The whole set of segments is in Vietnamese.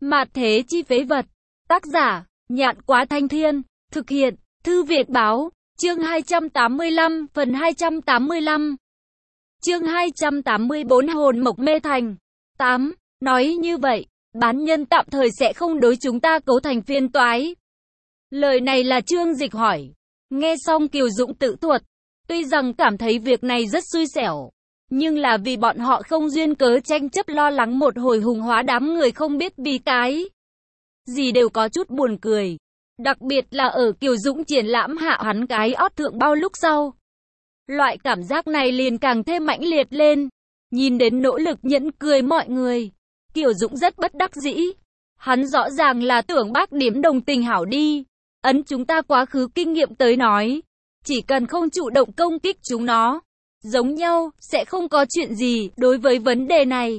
Mạt thế chi phế vật. Tác giả, Nhạn Quá Thanh Thiên. Thực hiện, Thư Việt Báo. Chương 285, phần 285. Chương 284 Hồn Mộc Mê Thành. 8. Nói như vậy, bán nhân tạm thời sẽ không đối chúng ta cấu thành phiên toái. Lời này là Trương Dịch hỏi. Nghe xong Kiều Dũng tự thuật. Tuy rằng cảm thấy việc này rất xui xẻo, nhưng là vì bọn họ không duyên cớ tranh chấp lo lắng một hồi hùng hóa đám người không biết vì cái gì đều có chút buồn cười. Đặc biệt là ở Kiều Dũng triển lãm hạ hắn cái ót thượng bao lúc sau. Loại cảm giác này liền càng thêm mãnh liệt lên. Nhìn đến nỗ lực nhẫn cười mọi người, Kiều Dũng rất bất đắc dĩ. Hắn rõ ràng là tưởng bác điểm đồng tình hảo đi. Ấn chúng ta quá khứ kinh nghiệm tới nói, chỉ cần không chủ động công kích chúng nó, giống nhau, sẽ không có chuyện gì đối với vấn đề này.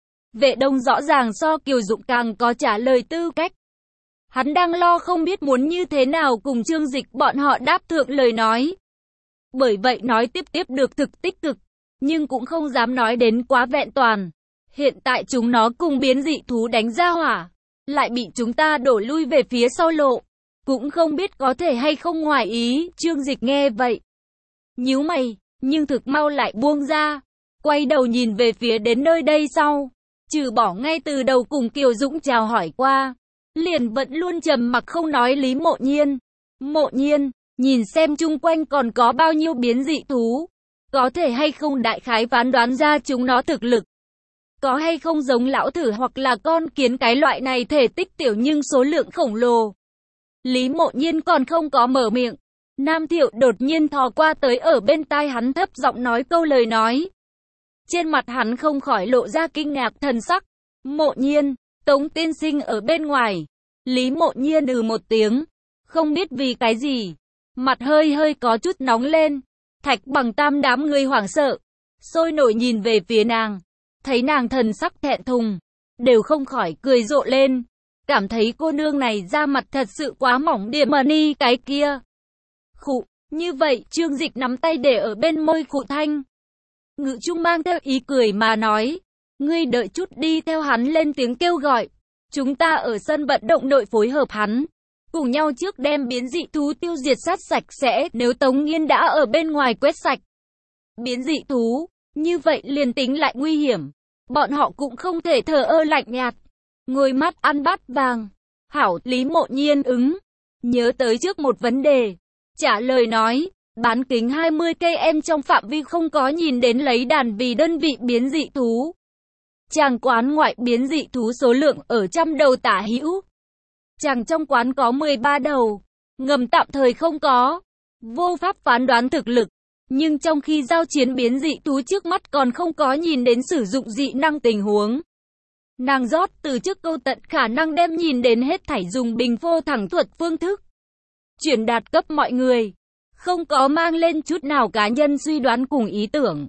Vệ Đông rõ ràng so Kiều Dũng càng có trả lời tư cách. Hắn đang lo không biết muốn như thế nào cùng Trương Dịch bọn họ đáp thượng lời nói. Bởi vậy nói tiếp được thực tích cực, nhưng cũng không dám nói đến quá vẹn toàn. Hiện tại chúng nó cùng biến dị thú đánh ra hỏa, lại bị chúng ta đổ lui về phía sau lộ. Cũng không biết có thể hay không ngoài ý. Trương Dịch nghe vậy, nhíu mày, nhưng thực mau lại buông ra. Quay đầu nhìn về phía đến nơi đây sau, trừ bỏ ngay từ đầu cùng Kiều Dũng chào hỏi qua, liền vẫn luôn trầm mặc không nói Lý Mộ Nhiên. Mộ Nhiên, nhìn xem chung quanh còn có bao nhiêu biến dị thú, có thể hay không đại khái phán đoán ra chúng nó thực lực. Có hay không giống lão thử hoặc là con kiến cái loại này thể tích tiểu nhưng số lượng khổng lồ. Lý Mộ Nhiên còn không có mở miệng, Nam Thiệu đột nhiên thò qua tới ở bên tai hắn thấp giọng nói câu lời nói. Trên mặt hắn không khỏi lộ ra kinh ngạc thần sắc. Mộ Nhiên, Tống tiên sinh ở bên ngoài. Lý Mộ Nhiên một tiếng, không biết vì cái gì, mặt hơi có chút nóng lên. Thạch Bằng Tam đám người hoảng sợ, sôi nổi nhìn về phía nàng, thấy nàng thần sắc thẹn thùng, đều không khỏi cười rộ lên. Cảm thấy cô nương này da mặt thật sự quá mỏng điểm mà ni cái kia. Khụ, như vậy Trương Dịch nắm tay để ở bên môi khụ thanh. Ngự trung mang theo ý cười mà nói, ngươi đợi chút đi theo hắn lên tiếng kêu gọi. Chúng ta ở sân vận động nội phối hợp hắn, cùng nhau trước đem biến dị thú tiêu diệt sát sạch sẽ. Nếu Tống Nghiên đã ở bên ngoài quét sạch biến dị thú, như vậy liền tính lại nguy hiểm, bọn họ cũng không thể thờ ơ lạnh nhạt, ngồi mắt ăn bát vàng. Hảo, Lý Mộ Nhiên ứng, nhớ tới trước một vấn đề, trả lời nói, bán kính 20 km trong phạm vi không có nhìn đến lấy đàn vì đơn vị biến dị thú. Chàng quán ngoại biến dị thú số lượng ở trăm đầu tả hữu. Chàng trong quán có 13 đầu, ngầm tạm thời không có, vô pháp phán đoán thực lực. Nhưng trong khi giao chiến biến dị thú trước mắt còn không có nhìn đến sử dụng dị năng tình huống. Nàng rót từ trước câu tận khả năng đem nhìn đến hết thảy dùng bình phô thẳng thuật phương thức truyền đạt cấp mọi người, không có mang lên chút nào cá nhân suy đoán cùng ý tưởng,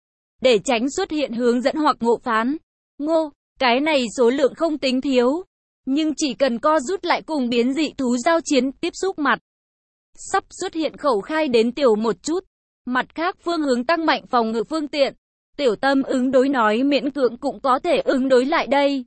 để tránh xuất hiện hướng dẫn hoặc ngộ phán. Cái này số lượng không tính thiếu, nhưng chỉ cần co rút lại cùng biến dị thú giao chiến tiếp xúc mặt, sắp xuất hiện khẩu khai đến tiểu một chút, mặt khác phương hướng tăng mạnh phòng ngự phương tiện. Tiểu Tâm ứng đối nói miễn cưỡng cũng có thể ứng đối lại đây.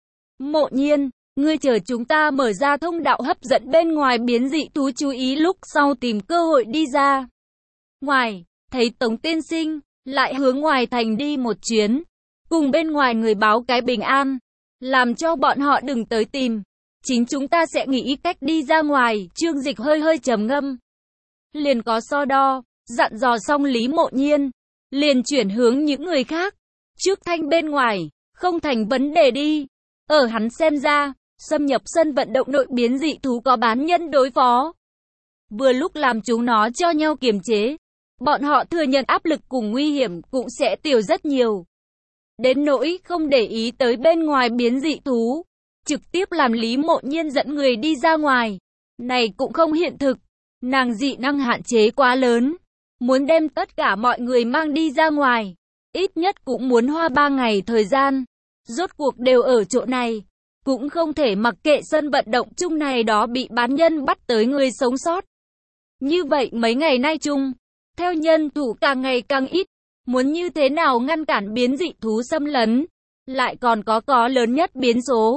Mộ Nhiên, ngươi chờ chúng ta mở ra thông đạo hấp dẫn bên ngoài biến dị thú chú ý lúc sau tìm cơ hội đi ra ngoài. Thấy Tống tiên sinh, lại hướng ngoài thành đi một chuyến, cùng bên ngoài người báo cái bình an, làm cho bọn họ đừng tới tìm. Chính chúng ta sẽ nghĩ cách đi ra ngoài. Trương Dịch hơi trầm ngâm, liền có so đo, dặn dò xong Lý Mộ Nhiên, liền chuyển hướng những người khác. Trước thanh bên ngoài, không thành vấn đề đi. Ở hắn xem ra, xâm nhập sân vận động nội biến dị thú có bán nhân đối phó. Vừa lúc làm chúng nó cho nhau kiềm chế, bọn họ thừa nhận áp lực cùng nguy hiểm cũng sẽ tiểu rất nhiều. Đến nỗi không để ý tới bên ngoài biến dị thú, trực tiếp làm Lý Mộ Nhiên dẫn người đi ra ngoài. Này cũng không hiện thực, nàng dị năng hạn chế quá lớn. Muốn đem tất cả mọi người mang đi ra ngoài, ít nhất cũng muốn hoa 3 ngày thời gian. Rốt cuộc đều ở chỗ này, cũng không thể mặc kệ sân vận động chung này đó bị bán nhân bắt tới người sống sót. Như vậy mấy ngày nay chung, theo nhân thủ càng ngày càng ít, muốn như thế nào ngăn cản biến dị thú xâm lấn, lại còn có lớn nhất biến số.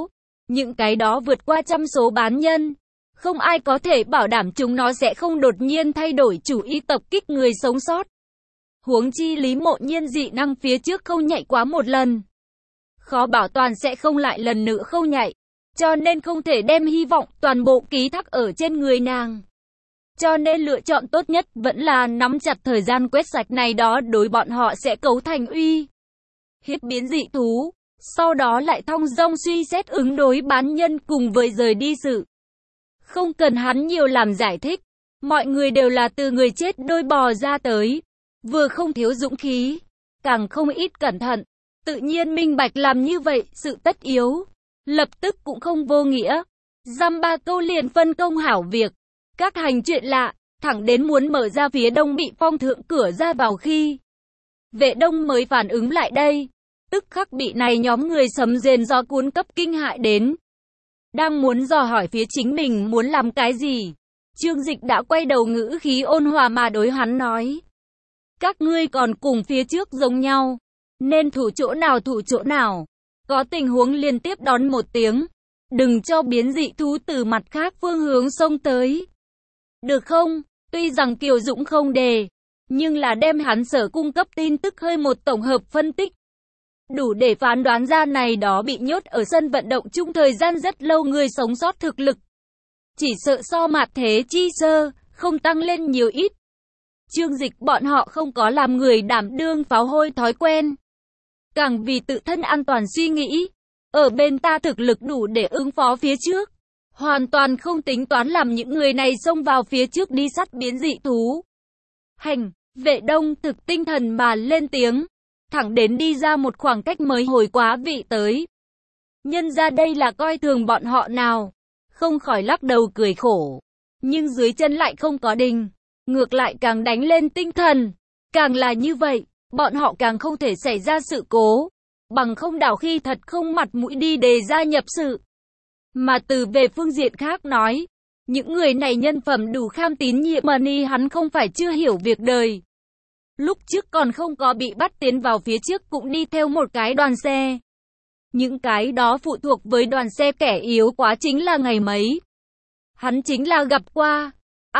Những cái đó vượt qua trăm số bán nhân. Không ai có thể bảo đảm chúng nó sẽ không đột nhiên thay đổi chủ ý tập kích người sống sót. Huống chi Lý Mộ Nhiên dị năng phía trước không nhạy quá một lần. Khó bảo toàn sẽ không lại lần nữa không nhạy. Cho nên không thể đem hy vọng toàn bộ ký thác ở trên người nàng. Cho nên lựa chọn tốt nhất vẫn là nắm chặt thời gian quét sạch này đó, đối bọn họ sẽ cấu thành uy hiếp biến dị thú. Sau đó lại thong dong suy xét ứng đối bán nhân cùng với rời đi sự. Không cần hắn nhiều làm giải thích. Mọi người đều là từ người chết đôi bò ra tới. Vừa không thiếu dũng khí, càng không ít cẩn thận. Tự nhiên minh bạch làm như vậy, sự tất yếu. Lập tức cũng không vô nghĩa. Dăm ba câu liền phân công hảo việc. Các hành chuyện lạ, thẳng đến muốn mở ra phía đông bị phong thượng cửa ra vào khi Vệ Đông mới phản ứng lại đây. Tức khắc bị này nhóm người sấm rền gió cuốn cấp kinh hại đến. Đang muốn dò hỏi phía chính mình muốn làm cái gì. Trương Dịch đã quay đầu ngữ khí ôn hòa mà đối hắn nói. Các ngươi còn cùng phía trước giống nhau. Nên thủ chỗ nào thủ chỗ nào. Có tình huống liên tiếp đón một tiếng. Đừng cho biến dị thú từ mặt khác phương hướng xông tới. Được không? Tuy rằng Kiều Dũng không đề. Nhưng là đem hắn sở cung cấp tin tức hơi một tổng hợp phân tích. Đủ để phán đoán ra này đó bị nhốt ở sân vận động chung thời gian rất lâu người sống sót thực lực. Chỉ sợ so mạt thế chi sơ, không tăng lên nhiều ít. Trương Dịch bọn họ không có làm người đảm đương pháo hôi thói quen. Càng vì tự thân an toàn suy nghĩ. Ở bên ta thực lực đủ để ứng phó phía trước. Hoàn toàn không tính toán làm những người này xông vào phía trước đi sắt biến dị thú. Hành, Vệ Đông thực tinh thần mà lên tiếng. Thẳng đến đi ra một khoảng cách mới hồi quá vị tới. Nhân ra đây là coi thường bọn họ nào. Không khỏi lắc đầu cười khổ. Nhưng dưới chân lại không có đình. Ngược lại càng đánh lên tinh thần. Càng là như vậy, bọn họ càng không thể xảy ra sự cố. Bằng không đảo khi thật không mặt mũi đi đề gia nhập sự. Mà từ về phương diện khác nói. Những người này nhân phẩm đủ kham tín nhiệm mà ni hắn không phải chưa hiểu việc đời. Lúc trước còn không có bị bắt tiến vào phía trước cũng đi theo một cái đoàn xe. Những cái đó phụ thuộc với đoàn xe kẻ yếu quá chính là ngày mấy. Hắn chính là gặp qua.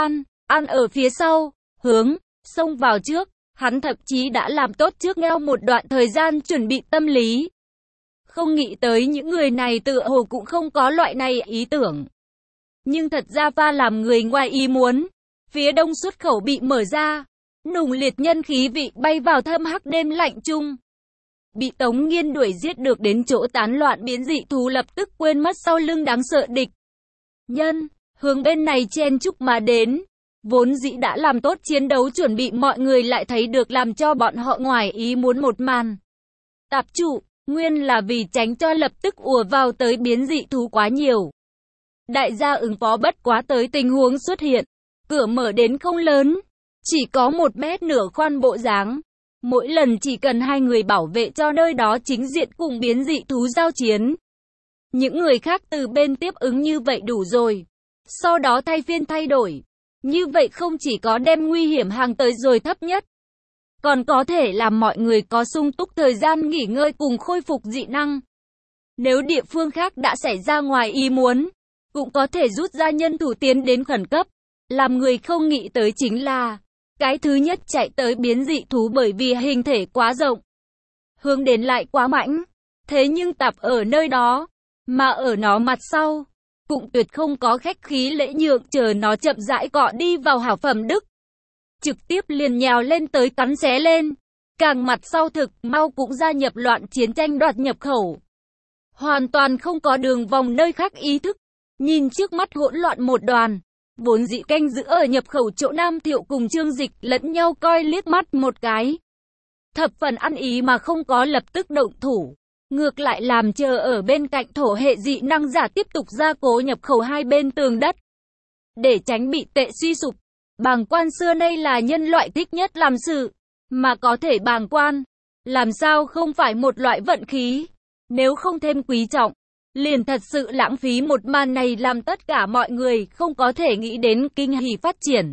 Ăn ở phía sau, hướng, xông vào trước. Hắn thậm chí đã làm tốt trước nhau một đoạn thời gian chuẩn bị tâm lý. Không nghĩ tới những người này tựa hồ cũng không có loại này ý tưởng. Nhưng thật ra pha làm người ngoài ý muốn. Phía đông xuất khẩu bị mở ra. Nùng liệt nhân khí vị bay vào thâm hắc đêm lạnh chung. Bị Tống Nghiên đuổi giết được đến chỗ tán loạn biến dị thú lập tức quên mất sau lưng đáng sợ địch nhân, hướng bên này chen chúc mà đến. Vốn dĩ đã làm tốt chiến đấu chuẩn bị mọi người lại thấy được làm cho bọn họ ngoài ý muốn một màn. Tạp trụ, nguyên là vì tránh cho lập tức ùa vào tới biến dị thú quá nhiều. Đại gia ứng phó bất quá tới tình huống xuất hiện. Cửa mở đến không lớn. Chỉ có 1 mét nửa khoan bộ dáng. Mỗi lần chỉ cần 2 người bảo vệ cho nơi đó chính diện cùng biến dị thú giao chiến. Những người khác từ bên tiếp ứng như vậy đủ rồi. Sau đó thay phiên thay đổi. Như vậy không chỉ có đem nguy hiểm hàng tới rồi thấp nhất. Còn có thể làm mọi người có sung túc thời gian nghỉ ngơi cùng khôi phục dị năng. Nếu địa phương khác đã xảy ra ngoài ý muốn. Cũng có thể rút ra nhân thủ tiến đến khẩn cấp. Làm người không nghĩ tới chính là. Cái thứ nhất chạy tới biến dị thú bởi vì hình thể quá rộng. Hướng đến lại quá mãnh. Thế nhưng tập ở nơi đó. Mà ở nó mặt sau. Cũng tuyệt không có khách khí lễ nhượng chờ nó chậm rãi cọ đi vào hảo phẩm đức. Trực tiếp liền nhào lên tới cắn xé lên. Càng mặt sau thực mau cũng gia nhập loạn chiến tranh đoạt nhập khẩu. Hoàn toàn không có đường vòng nơi khác ý thức. Nhìn trước mắt hỗn loạn một đoàn. Vốn dĩ canh giữ ở nhập khẩu chỗ Nam Thiệu cùng Trương Dịch lẫn nhau coi liếc mắt một cái. Thập phần ăn ý mà không có lập tức động thủ. Ngược lại làm chờ ở bên cạnh thổ hệ dị năng giả tiếp tục gia cố nhập khẩu hai bên tường đất. Để tránh bị tệ suy sụp. Bàng quan xưa nay là nhân loại thích nhất làm sự. Mà có thể bàng quan. Làm sao không phải một loại vận khí. Nếu không thêm quý trọng. Liền thật sự lãng phí một màn này làm tất cả mọi người không có thể nghĩ đến kinh hỉ phát triển.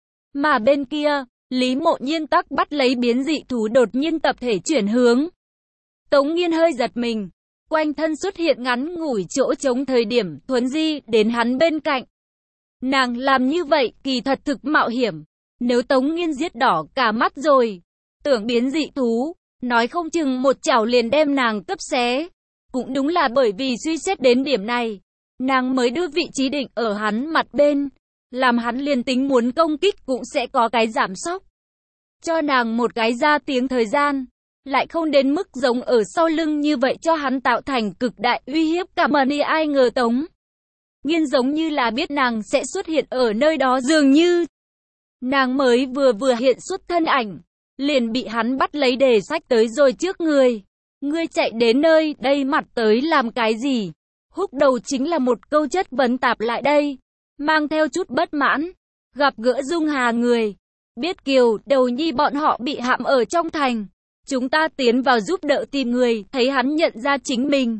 Mà bên kia, Lý Mộ Nhiên tắc bắt lấy biến dị thú đột nhiên tập thể chuyển hướng. Tống Nghiên hơi giật mình. quanh thân xuất hiện ngắn ngủi chỗ trống thời điểm Thuấn Di đến hắn bên cạnh. Nàng làm như vậy kỳ thật thực mạo hiểm. Nếu Tống Nghiên giết đỏ cả mắt rồi, tưởng biến dị thú, nói không chừng một chảo liền đem nàng cấp xé. Cũng đúng là bởi vì suy xét đến điểm này, nàng mới đưa vị trí định ở hắn mặt bên, làm hắn liền tính muốn công kích cũng sẽ có cái giảm sóc. Cho nàng một cái ra tiếng thời gian, lại không đến mức giống ở sau lưng như vậy cho hắn tạo thành cực đại uy hiếp cả mà đi. Ai ngờ Tống Nghiên giống như là biết nàng sẽ xuất hiện ở nơi đó, dường như nàng mới vừa hiện xuất thân ảnh, liền bị hắn bắt lấy để xách tới rồi trước người. Ngươi chạy đến nơi đây mặt tới làm cái gì? Húc đầu chính là một câu chất vấn tạp lại đây, mang theo chút bất mãn. Gặp gỡ Dung Hà người, biết Kiều, Đầu Nhi bọn họ bị hãm ở trong thành, chúng ta tiến vào giúp đỡ tìm người. Thấy hắn nhận ra chính mình,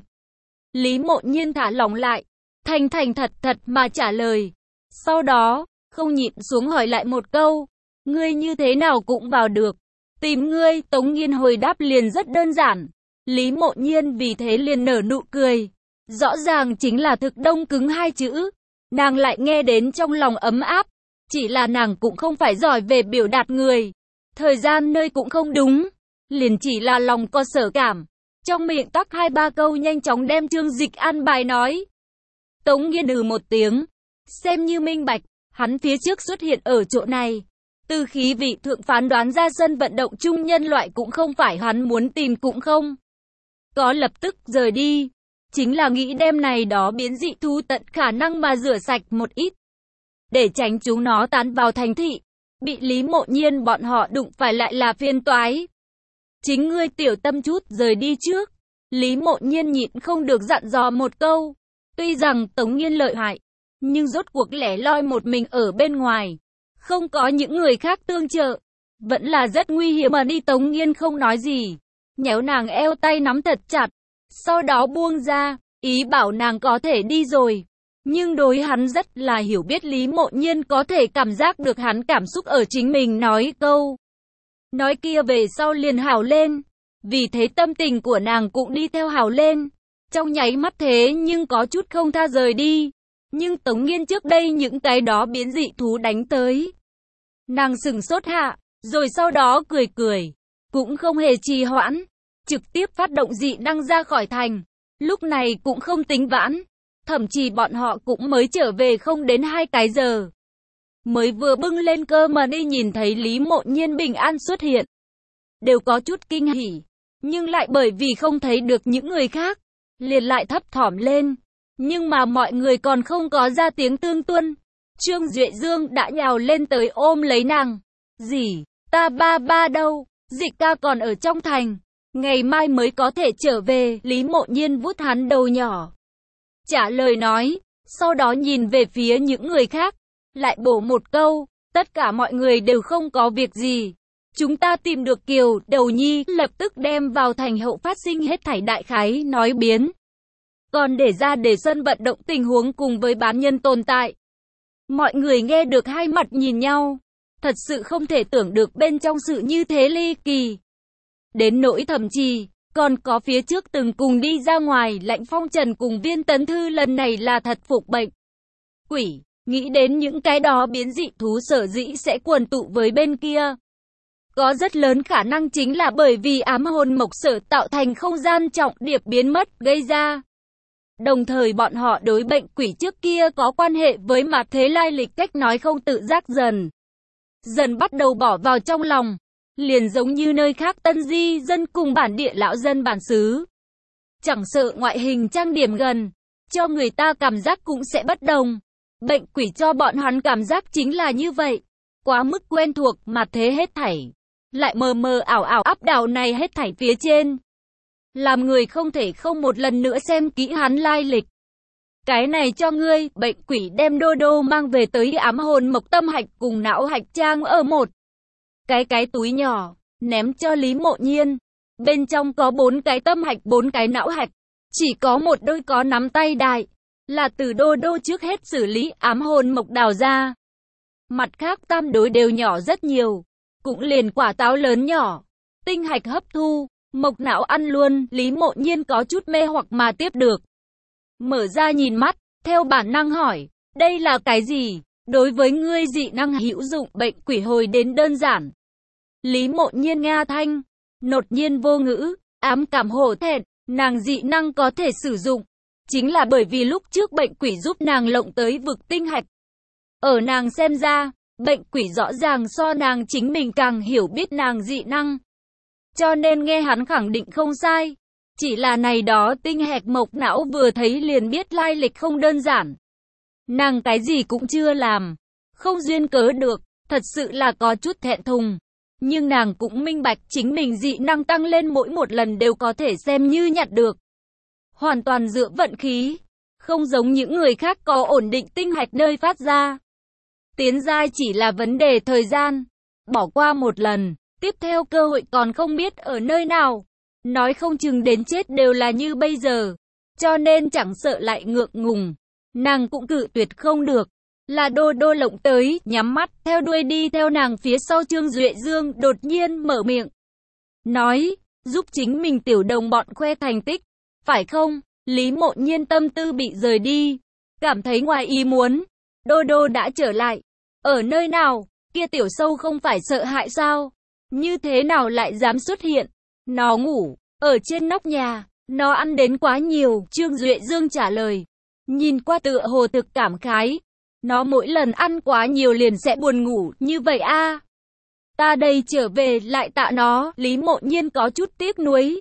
Lý Mộ Nhiên thả lỏng lại, thành thật mà trả lời. Sau đó, không nhịn xuống hỏi lại một câu, ngươi như thế nào cũng vào được? Tìm ngươi. Tống Nghiên hồi đáp liền rất đơn giản. Lý Mộ Nhiên vì thế liền nở nụ cười. Rõ ràng chính là thực đông cứng hai chữ. Nàng lại nghe đến trong lòng ấm áp. Chỉ là nàng cũng không phải giỏi về biểu đạt người. Thời gian nơi cũng không đúng. Liền chỉ là lòng có sở cảm. Trong miệng tắc 2-3 câu nhanh chóng đem Trương Dịch an bài nói. Tống Nghiên một tiếng. Xem như minh bạch. Hắn phía trước xuất hiện ở chỗ này. Từ khí vị thượng phán đoán ra sân vận động chung nhân loại cũng không phải hắn muốn tìm, cũng không có lập tức rời đi. Chính là nghĩ đem này đó biến dị thú tận khả năng mà rửa sạch một ít, để tránh chúng nó tán vào thành thị. Bị Lý Mộ Nhiên bọn họ đụng phải lại là phiền toái. Chính ngươi tiểu tâm chút rời đi trước. Lý Mộ Nhiên nhịn không được dặn dò một câu. Tuy rằng Tống Nghiên lợi hại, nhưng rốt cuộc lẻ loi một mình ở bên ngoài, không có những người khác tương trợ, vẫn là rất nguy hiểm mà đi. Tống Nghiên không nói gì, nhéo nàng eo tay nắm thật chặt, sau đó buông ra, ý bảo nàng có thể đi rồi. Nhưng đối hắn rất là hiểu biết, Lý Mộ Nhiên có thể cảm giác được hắn cảm xúc ở chính mình nói câu nói kia về sau liền hào lên, vì thế tâm tình của nàng cũng đi theo hào lên. Trong nháy mắt thế nhưng có chút không tha rời đi. Nhưng Tống Nghiên trước đây những cái đó biến dị thú đánh tới, nàng sửng sốt hạ, rồi sau đó cười, cũng không hề trì hoãn, trực tiếp phát động dị năng ra khỏi thành. Lúc này cũng không tính vãn, thậm chí bọn họ cũng mới trở về không đến 2 cái giờ. Mới vừa bưng lên cơ mà đi nhìn thấy Lý Mộ Nhiên bình an xuất hiện, đều có chút kinh hỉ, nhưng lại bởi vì không thấy được những người khác, liền lại thấp thỏm lên. Nhưng mà mọi người còn không có ra tiếng tương tuân, Trương Duệ Dương đã nhào lên tới ôm lấy nàng. Gì? Ta ba đâu? Dịch ca còn ở trong thành, ngày mai mới có thể trở về. Lý Mộ Nhiên vuốt hắn đầu nhỏ, trả lời nói, sau đó nhìn về phía những người khác, lại bổ một câu, tất cả mọi người đều không có việc gì. Chúng ta tìm được Kiều, Đầu Nhi, lập tức đem vào thành hậu phát sinh hết thảy đại khái nói biến. Còn để ra để sân vận động tình huống cùng với bán nhân tồn tại. Mọi người nghe được hai mặt nhìn nhau, thật sự không thể tưởng được bên trong sự như thế ly kỳ. Đến nỗi thậm chí, còn có phía trước từng cùng đi ra ngoài Lãnh Phong Trần cùng Viên Tấn Thư lần này là thật phục bệnh quỷ, nghĩ đến những cái đó biến dị thú sở dĩ sẽ quần tụ với bên kia. Có rất lớn khả năng chính là bởi vì ám hồn mộc sở tạo thành không gian trọng điệp biến mất gây ra. Đồng thời bọn họ đối bệnh quỷ trước kia có quan hệ với mặt thế lai lịch cách nói không tự giác dần bắt đầu bỏ vào trong lòng. Liền giống như nơi khác tân di dân cùng bản địa lão dân bản xứ. Chẳng sợ ngoại hình trang điểm gần, cho người ta cảm giác cũng sẽ bất đồng. Bệnh quỷ cho bọn hắn cảm giác chính là như vậy. Quá mức quen thuộc mặt thế hết thảy, lại mờ mờ ảo ảo áp đảo này hết thảy phía trên. Làm người không thể không một lần nữa xem kỹ hắn lai lịch. Cái này cho ngươi. Bệnh quỷ đem Đô Đô mang về tới ám hồn mộc tâm hạch cùng não hạch trang ở một cái túi nhỏ, ném cho Lý Mộ Nhiên. Bên trong có 4 cái tâm hạch 4 cái não hạch, chỉ có một đôi có nắm tay đại, là từ Đô Đô trước hết xử lý ám hồn mộc đào ra. Mặt khác tam đối đều nhỏ rất nhiều, cũng liền quả táo lớn nhỏ. Tinh hạch hấp thu, Mộc não ăn luôn, Lý Mộ Nhiên có chút mê hoặc mà tiếp được. Mở ra nhìn mắt, theo bản năng hỏi, đây là cái gì? Đối với ngươi dị năng hữu dụng bệnh quỷ hồi đến đơn giản. Lý Mộ Nhiên nga thanh, đột nhiên vô ngữ, ám cảm hổ thẹn, nàng dị năng có thể sử dụng. Chính là bởi vì lúc trước bệnh quỷ giúp nàng lộng tới vực tinh hạch. Ở nàng xem ra, bệnh quỷ rõ ràng so nàng chính mình càng hiểu biết nàng dị năng. Cho nên nghe hắn khẳng định không sai. Chỉ là này đó tinh hạch Mộc não vừa thấy liền biết lai lịch không đơn giản. Nàng cái gì cũng chưa làm, không duyên cớ được, thật sự là có chút thẹn thùng. Nhưng nàng cũng minh bạch chính mình dị năng tăng lên mỗi một lần đều có thể xem như nhặt được. Hoàn toàn dựa vận khí, không giống những người khác có ổn định tinh hạch nơi phát ra. Tiến giai chỉ là vấn đề thời gian, bỏ qua một lần, tiếp theo cơ hội còn không biết ở nơi nào. Nói không chừng đến chết đều là như bây giờ, cho nên chẳng sợ lại ngượng ngùng. Nàng cũng cự tuyệt không được. Là Đô Đô lộng tới, nhắm mắt, theo đuôi đi theo nàng phía sau. Trương Duệ Dương đột nhiên mở miệng. Nói, giúp chính mình tiểu đồng bọn khoe thành tích. Phải không? Lý Mộ Nhiên tâm tư bị rời đi. Cảm thấy ngoài ý muốn. Đô Đô đã trở lại. Ở nơi nào? Kia tiểu sâu không phải sợ hãi sao? Như thế nào lại dám xuất hiện? Nó ngủ, ở trên nóc nhà. Nó ăn đến quá nhiều. Trương Duệ Dương trả lời. Nhìn qua tựa hồ thực cảm khái. Nó mỗi lần ăn quá nhiều liền sẽ buồn ngủ, như vậy a. Ta đây trở về lại tạ nó, Lý Mộ Nhiên có chút tiếc nuối.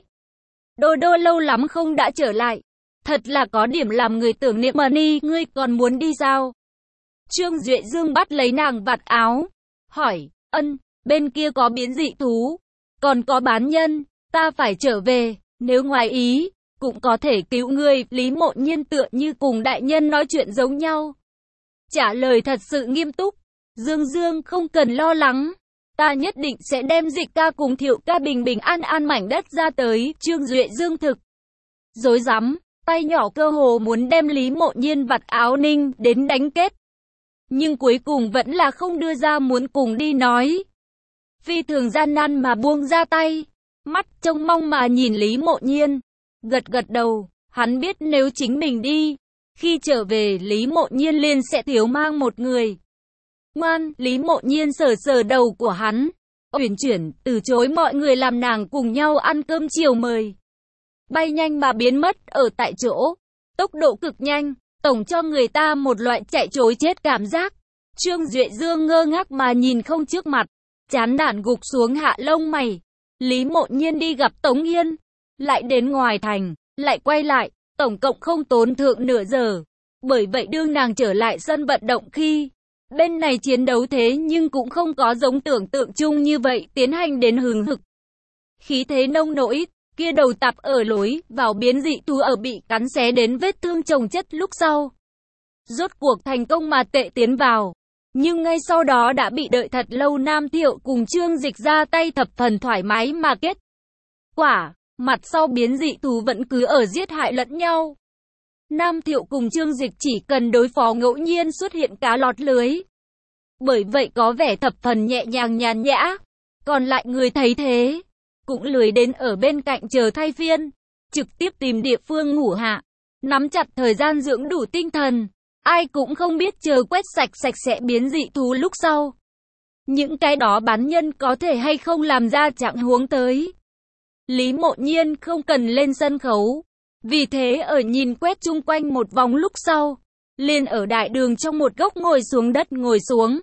Đô Đô lâu lắm không đã trở lại. Thật là có điểm làm người tưởng niệm. Money, ngươi còn muốn đi sao? Trương Duệ Dương bắt lấy nàng vạt áo. Hỏi, bên kia có biến dị thú. Còn có bán nhân, ta phải trở về, nếu ngoài ý, cũng có thể cứu ngươi. Lý Mộ Nhiên tựa như cùng đại nhân nói chuyện giống nhau. Trả lời thật sự nghiêm túc. Dương Dương không cần lo lắng. Ta nhất định sẽ đem Dịch ca cùng Thiệu ca bình bình an an mảnh đất ra tới. Trương Duệ Dương thực rối rắm, tay nhỏ cơ hồ muốn đem Lý Mộ Nhiên vặt áo ninh đến đánh kết. Nhưng cuối cùng vẫn là không đưa ra muốn cùng đi nói. Phi thường gian nan mà buông ra tay. Mắt trông mong mà nhìn Lý Mộ Nhiên. Gật gật đầu, hắn biết nếu chính mình đi, khi trở về Lý Mộ Nhiên liền sẽ thiếu mang một người. Ngoan, Lý Mộ Nhiên sờ sờ đầu của hắn. Uyển chuyển, từ chối mọi người làm nàng cùng nhau ăn cơm chiều mời. Bay nhanh mà biến mất ở tại chỗ. Tốc độ cực nhanh, tổng cho người ta một loại chạy trối chết cảm giác. Trương Duệ Dương ngơ ngác mà nhìn không trước mặt. Chán nản gục xuống hạ lông mày. Lý Mộ Nhiên đi gặp Tống Yên. Lại đến ngoài thành, lại quay lại. Tổng cộng không tốn thượng nửa giờ. Bởi vậy đương nàng trở lại sân vận động khi bên này chiến đấu thế nhưng cũng không có giống tưởng tượng chung như vậy tiến hành đến hừng hực. Khí thế nông nỗi, kia đầu tạp ở lối vào biến dị thú ở bị cắn xé đến vết thương chồng chất lúc sau. Rốt cuộc thành công mà tệ tiến vào. Nhưng ngay sau đó đã bị đợi thật lâu. Nam Thiệu cùng Trương Dịch ra tay thập phần thoải mái mà kết quả. Mặt sau biến dị thú vẫn cứ ở giết hại lẫn nhau. Nam Thiệu cùng Trương Dịch chỉ cần đối phó ngẫu nhiên xuất hiện cá lọt lưới. Bởi vậy có vẻ thập phần nhẹ nhàng nhàn nhã. Còn lại người thấy thế, cũng lười đến ở bên cạnh chờ thay phiên. Trực tiếp tìm địa phương ngủ hạ. Nắm chặt thời gian dưỡng đủ tinh thần. Ai cũng không biết chờ quét sạch sẽ biến dị thú lúc sau. Những cái đó bán nhân có thể hay không làm ra trạng huống tới. Lý Mộ Nhiên không cần lên sân khấu. Vì thế ở nhìn quét chung quanh một vòng lúc sau, liền ở đại đường trong một góc ngồi xuống đất ngồi xuống.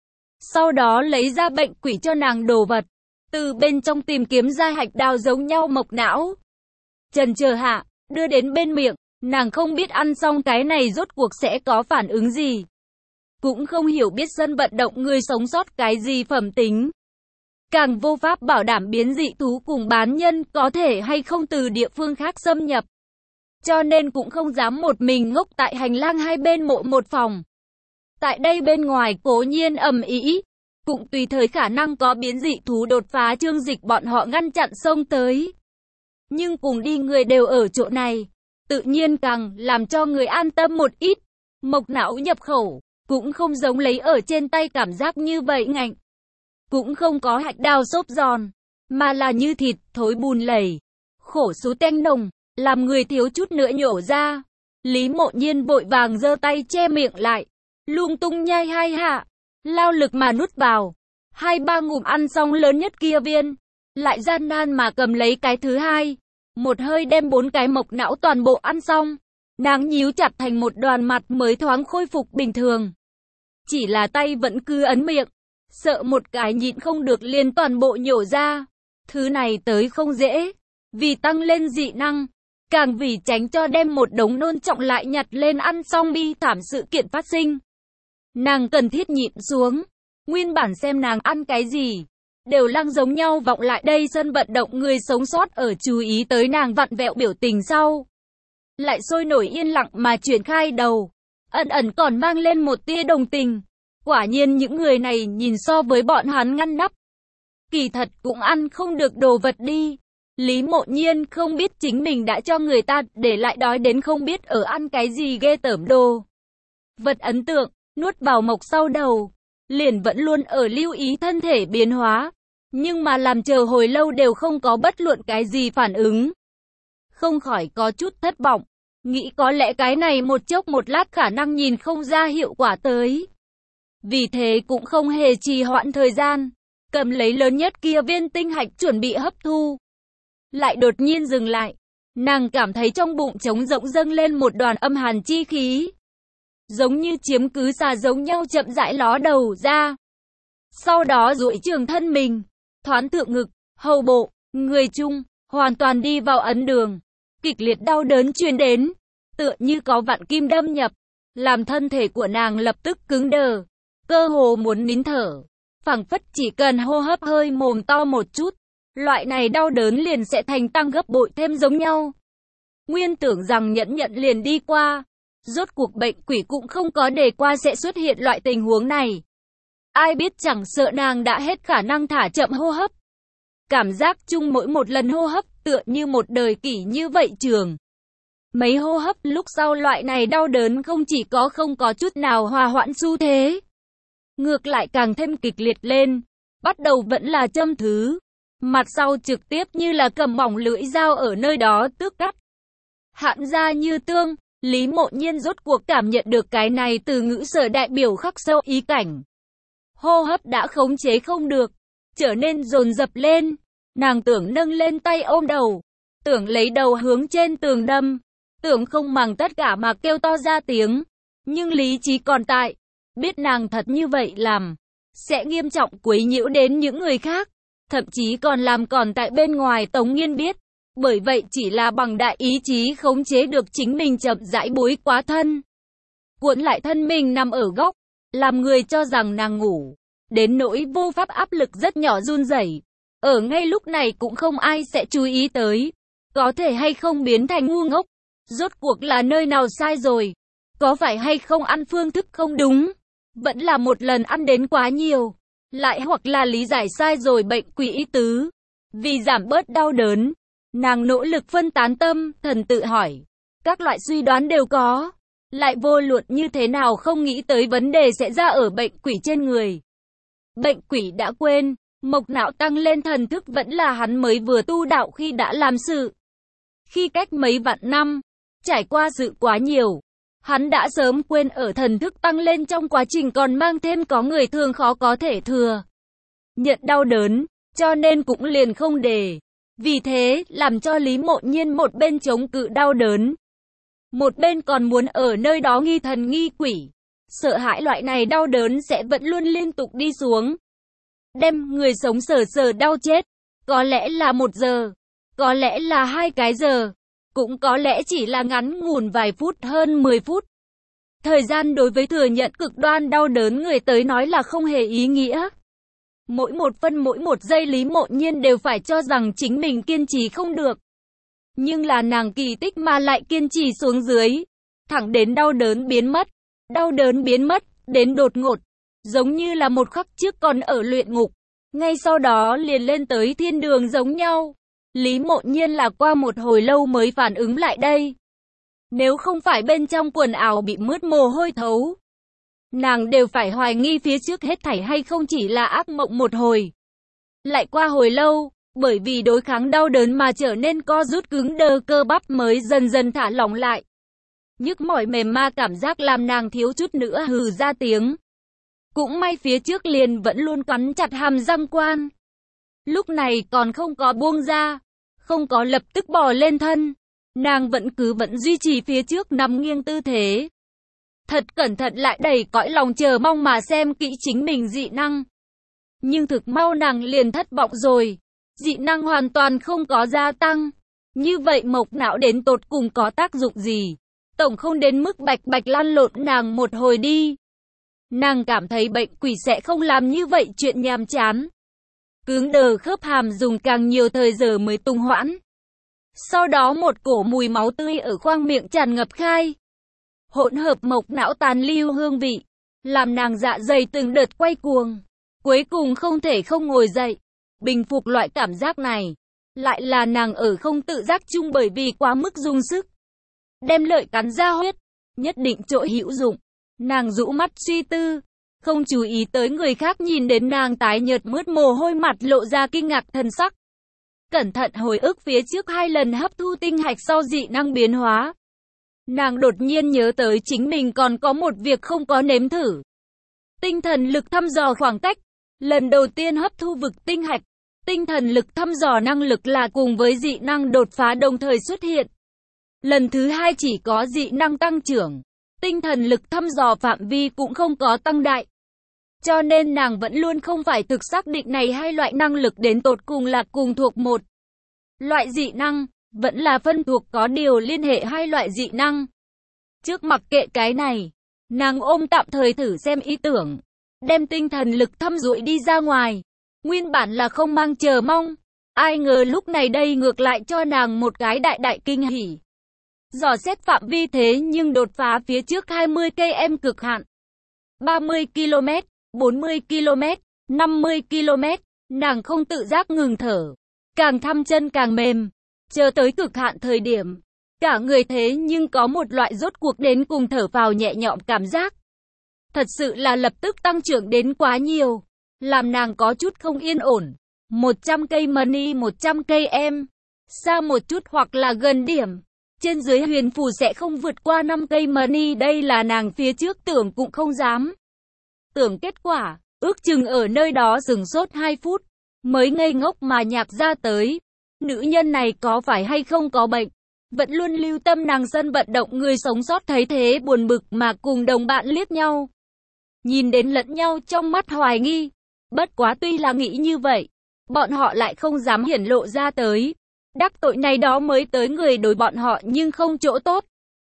Sau đó lấy ra bệnh quỷ cho nàng đồ vật. Từ bên trong tìm kiếm ra hạch đào giống nhau mộc não. Chần chờ hạ, đưa đến bên miệng. Nàng không biết ăn xong cái này rốt cuộc sẽ có phản ứng gì. Cũng không hiểu biết sân vận động người sống sót cái gì phẩm tính. Càng vô pháp bảo đảm biến dị thú cùng bán nhân có thể hay không từ địa phương khác xâm nhập. Cho nên cũng không dám một mình ngốc tại hành lang hai bên mộ một phòng. Tại đây bên ngoài cố nhiên ầm ĩ, cũng tùy thời khả năng có biến dị thú đột phá. Trương Dịch bọn họ ngăn chặn xông tới. Nhưng cùng đi người đều ở chỗ này, tự nhiên càng làm cho người an tâm một ít. Mộc não nhập khẩu, cũng không giống lấy ở trên tay cảm giác như vậy ngạnh. Cũng không có hạch đào xốp giòn, mà là như thịt thối bùn lầy. khổ sú tanh nồng, làm người thiếu chút nữa nhổ ra. Lý Mộ Nhiên vội vàng giơ tay che miệng lại, lung tung nhai hai hạ, lao lực mà nuốt vào. 2-3 ngụm ăn xong lớn nhất kia viên, lại gian nan mà cầm lấy cái thứ hai, một hơi đem 4 cái mộc não toàn bộ ăn xong. Nàng nhíu chặt thành một đoàn, mặt mới thoáng khôi phục bình thường. Chỉ là tay vẫn cứ ấn miệng, sợ một cái nhịn không được liền toàn bộ nhổ ra. Thứ này tới không dễ, vì tăng lên dị năng, càng vì tránh cho đem một đống nôn trọng lại nhặt lên ăn xong bi thảm sự kiện phát sinh. Nàng cần thiết nhịn xuống, nguyên bản xem nàng ăn cái gì, đều lăng giống nhau vọng lại đây sân vận động người sống sót ở chú ý tới nàng vặn vẹo biểu tình sau. Lại sôi nổi yên lặng mà chuyển khai đầu, ẩn ẩn còn mang lên một tia đồng tình. Quả nhiên những người này nhìn so với bọn hắn ngăn nắp, kỳ thật cũng ăn không được đồ vật đi. Lý Mộ Nhiên không biết chính mình đã cho người ta để lại đói đến không biết ở ăn cái gì ghê tởm đồ vật ấn tượng, nuốt vào mộc sau đầu, liền vẫn luôn ở lưu ý thân thể biến hóa, nhưng mà làm chờ hồi lâu đều không có bất luận cái gì phản ứng. Không khỏi có chút thất vọng, nghĩ có lẽ cái này một chốc một lát khả năng nhìn không ra hiệu quả tới. Vì thế cũng không hề trì hoãn thời gian, cầm lấy lớn nhất kia viên tinh hạch chuẩn bị hấp thu. Lại đột nhiên dừng lại, nàng cảm thấy trong bụng trống rỗng dâng lên một đoàn âm hàn chi khí, giống như chiếm cứ xà giống nhau chậm rãi ló đầu ra. Sau đó duỗi trường thân mình, thoán thượng ngực, hầu bộ, người trung, hoàn toàn đi vào ấn đường. Kịch liệt đau đớn truyền đến, tựa như có vạn kim đâm nhập, làm thân thể của nàng lập tức cứng đờ, cơ hồ muốn nín thở. Phảng phất chỉ cần hô hấp hơi mồm to một chút, loại này đau đớn liền sẽ thành tăng gấp bội thêm giống nhau. Nguyên tưởng rằng nhẫn nhẫn liền đi qua, rốt cuộc bệnh quỷ cũng không có đề qua sẽ xuất hiện loại tình huống này. Ai biết chẳng sợ nàng đã hết khả năng thả chậm hô hấp. Cảm giác chung mỗi một lần hô hấp tựa như một đời kỷ như vậy trường. Mấy hô hấp lúc sau loại này đau đớn không chỉ có không có chút nào hòa hoãn xu thế, ngược lại càng thêm kịch liệt lên. Bắt đầu vẫn là châm thứ, mặt sau trực tiếp như là cầm mỏng lưỡi dao ở nơi đó tước cắt. Hãn ra như tương, Lý Mộ Nhiên rốt cuộc cảm nhận được cái này từ ngữ sở đại biểu khắc sâu ý cảnh. Hô hấp đã khống chế không được, trở nên dồn dập lên. Nàng tưởng nâng lên tay ôm đầu, tưởng lấy đầu hướng trên tường đâm, tưởng không màng tất cả mà kêu to ra tiếng. Nhưng lý trí còn tại, biết nàng thật như vậy làm sẽ nghiêm trọng quấy nhiễu đến những người khác, thậm chí còn làm còn tại bên ngoài Tống Nghiên biết. Bởi vậy chỉ là bằng đại ý chí khống chế được chính mình chậm rãi bối quá thân, cuộn lại thân mình nằm ở góc, làm người cho rằng nàng ngủ, đến nỗi vô pháp áp lực rất nhỏ run rẩy. Ở ngay lúc này cũng không ai sẽ chú ý tới, có thể hay không biến thành ngu ngốc, rốt cuộc là nơi nào sai rồi, có phải hay không ăn phương thức không đúng, vẫn là một lần ăn đến quá nhiều, lại hoặc là lý giải sai rồi bệnh quỷ ý tứ. Vì giảm bớt đau đớn, nàng nỗ lực phân tán tâm, thần tự hỏi, các loại suy đoán đều có, lại vô luận như thế nào không nghĩ tới vấn đề sẽ ra ở bệnh quỷ trên người. Bệnh quỷ đã quên, mộc não tăng lên thần thức vẫn là hắn mới vừa tu đạo khi đã làm sự. Khi cách mấy vạn năm, trải qua sự quá nhiều, hắn đã sớm quên ở thần thức tăng lên trong quá trình còn mang thêm có người thường khó có thể thừa nhận đau đớn, cho nên cũng liền không để. Vì thế, làm cho Lý Mộ Nhiên một bên chống cự đau đớn, một bên còn muốn ở nơi đó nghi thần nghi quỷ, sợ hãi loại này đau đớn sẽ vẫn luôn liên tục đi xuống, đem người sống sờ đau chết. Có lẽ là 1 giờ, có lẽ là 2 cái giờ, cũng có lẽ chỉ là ngắn ngủn vài phút hơn 10 phút. Thời gian đối với thừa nhận cực đoan đau đớn người tới nói là không hề ý nghĩa. Mỗi một phân mỗi một giây Lý Mộ Nhiên đều phải cho rằng chính mình kiên trì không được. Nhưng là nàng kỳ tích mà lại kiên trì xuống dưới, thẳng đến đau đớn biến mất. Đau đớn biến mất, đến đột ngột, giống như là một khắc trước còn ở luyện ngục, ngay sau đó liền lên tới thiên đường giống nhau. Lý Mộ Nhiên là qua một hồi lâu mới phản ứng lại đây. Nếu không phải bên trong quần áo bị mướt mồ hôi thấu, nàng đều phải hoài nghi phía trước hết thảy hay không chỉ là ác mộng một hồi. Lại qua hồi lâu, Bởi vì đối kháng đau đớn mà trở nên co rút cứng đơ, cơ bắp mới dần dần thả lỏng lại. Nhức mỏi mềm ma cảm giác làm nàng thiếu chút nữa hừ ra tiếng. Cũng may phía trước liền vẫn luôn cắn chặt hàm răng quan. Lúc này còn không có buông ra, không có lập tức bò lên thân. Nàng vẫn duy trì phía trước nằm nghiêng tư thế. Thật cẩn thận lại đầy cõi lòng chờ mong mà xem kỹ chính mình dị năng. Nhưng thực mau nàng liền thất vọng rồi. Dị năng hoàn toàn không có gia tăng. Như vậy mộc não đến tột cùng có tác dụng gì? Tổng không đến mức bạch bạch lăn lộn nàng một hồi đi. Nàng cảm thấy bệnh quỷ sẽ không làm như vậy chuyện nhàm chán. Cứng đờ khớp hàm dùng càng nhiều thời giờ mới tung hoãn. Sau đó một cổ mùi máu tươi ở khoang miệng tràn ngập khai. Hỗn hợp mộc não tàn lưu hương vị, làm nàng dạ dày từng đợt quay cuồng. Cuối cùng không thể không ngồi dậy. Bình phục loại cảm giác này. Lại là nàng ở không tự giác chung bởi vì quá mức dùng sức. Đem lợi cắn ra huyết. Nhất định trội hữu dụng. Nàng rũ mắt suy tư. Không chú ý tới người khác nhìn đến nàng tái nhợt mướt mồ hôi mặt lộ ra kinh ngạc thần sắc. Cẩn thận hồi ức phía trước 2 lần hấp thu tinh hạch sau dị năng biến hóa. Nàng đột nhiên nhớ tới chính mình còn có một việc không có nếm thử. Tinh thần lực thăm dò khoảng cách. Lần đầu tiên hấp thu vực tinh hạch. Tinh thần lực thăm dò năng lực là cùng với dị năng đột phá đồng thời xuất hiện. Lần thứ 2 chỉ có dị năng tăng trưởng. Tinh thần lực thăm dò phạm vi cũng không có tăng đại. Cho nên nàng vẫn luôn không phải thực xác định này hai loại năng lực đến tột cùng là cùng thuộc một loại dị năng, vẫn là phân thuộc có điều liên hệ hai loại dị năng. Trước mặc kệ cái này, nàng ôm tạm thời thử xem ý tưởng, đem tinh thần lực thăm dụi đi ra ngoài. Nguyên bản là không mang chờ mong, ai ngờ lúc này đây ngược lại cho nàng một cái đại đại kinh hỉ. Dò xét phạm vi thế nhưng đột phá phía trước 20 km cực hạn. 30 km, 40 km, 50 km, nàng không tự giác ngừng thở. Càng thăm chân càng mềm. Chờ tới cực hạn thời điểm, cả người thế nhưng có một loại rốt cuộc đến cùng thở vào nhẹ nhõm cảm giác. Thật sự là lập tức tăng trưởng đến quá nhiều, làm nàng có chút không yên ổn. 100 cây money 100 cây em, xa một chút hoặc là gần điểm. Trên dưới huyền phù sẽ không vượt qua 5 cây money, đây là nàng phía trước tưởng cũng không dám. Tưởng kết quả, ước chừng ở nơi đó dừng sốt 2 phút, mới ngây ngốc mà nhạc ra tới. Nữ nhân này có phải hay không có bệnh? Vẫn luôn lưu tâm nàng sân vận động người sống sót thấy thế buồn bực mà cùng đồng bạn liếc nhau. Nhìn đến lẫn nhau trong mắt hoài nghi. Bất quá tuy là nghĩ như vậy, bọn họ lại không dám hiển lộ ra tới. Đắc tội này đó mới tới người đối bọn họ nhưng không chỗ tốt.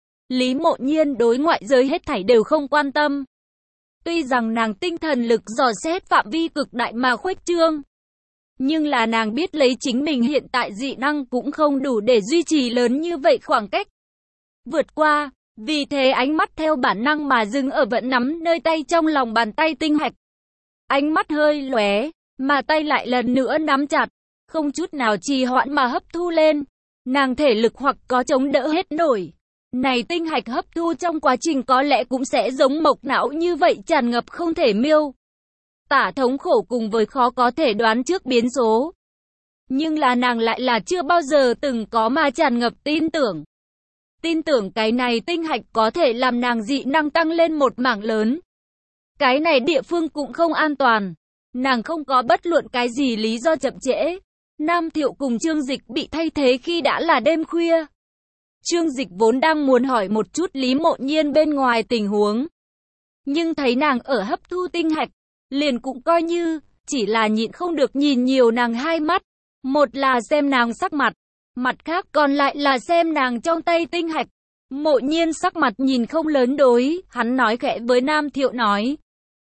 Lý Mộ Nhiên đối ngoại giới hết thảy đều không quan tâm. Tuy rằng nàng tinh thần lực dò xét phạm vi cực đại mà khuếch trương, nhưng là nàng biết lấy chính mình hiện tại dị năng cũng không đủ để duy trì lớn như vậy khoảng cách. Vượt qua, vì thế ánh mắt theo bản năng mà dừng ở vẫn nắm nơi tay trong lòng bàn tay tinh hạch. Ánh mắt hơi lóe, mà tay lại lần nữa nắm chặt, không chút nào trì hoãn mà hấp thu lên. Nàng thể lực hoặc có chống đỡ hết nổi. Này tinh hạch hấp thu trong quá trình có lẽ cũng sẽ giống mộc não như vậy tràn ngập không thể miêu tả thống khổ cùng với khó có thể đoán trước biến số. Nhưng là nàng lại là chưa bao giờ từng có mà tràn ngập tin tưởng. Tin tưởng cái này tinh hạch có thể làm nàng dị năng tăng lên một mảng lớn. Cái này địa phương cũng không an toàn. Nàng không có bất luận cái gì lý do chậm trễ. Nam Thiệu cùng Trương Dịch bị thay thế khi đã là đêm khuya. Trương Dịch vốn đang muốn hỏi một chút Lý Mộ Nhiên bên ngoài tình huống. Nhưng thấy nàng ở hấp thu tinh hạch, liền cũng coi như, chỉ là nhịn không được nhìn nhiều nàng hai mắt. Một là xem nàng sắc mặt, mặt khác còn lại là xem nàng trong tay tinh hạch. Mộ Nhiên sắc mặt nhìn không lớn đối, hắn nói khẽ với Nam Thiệu nói.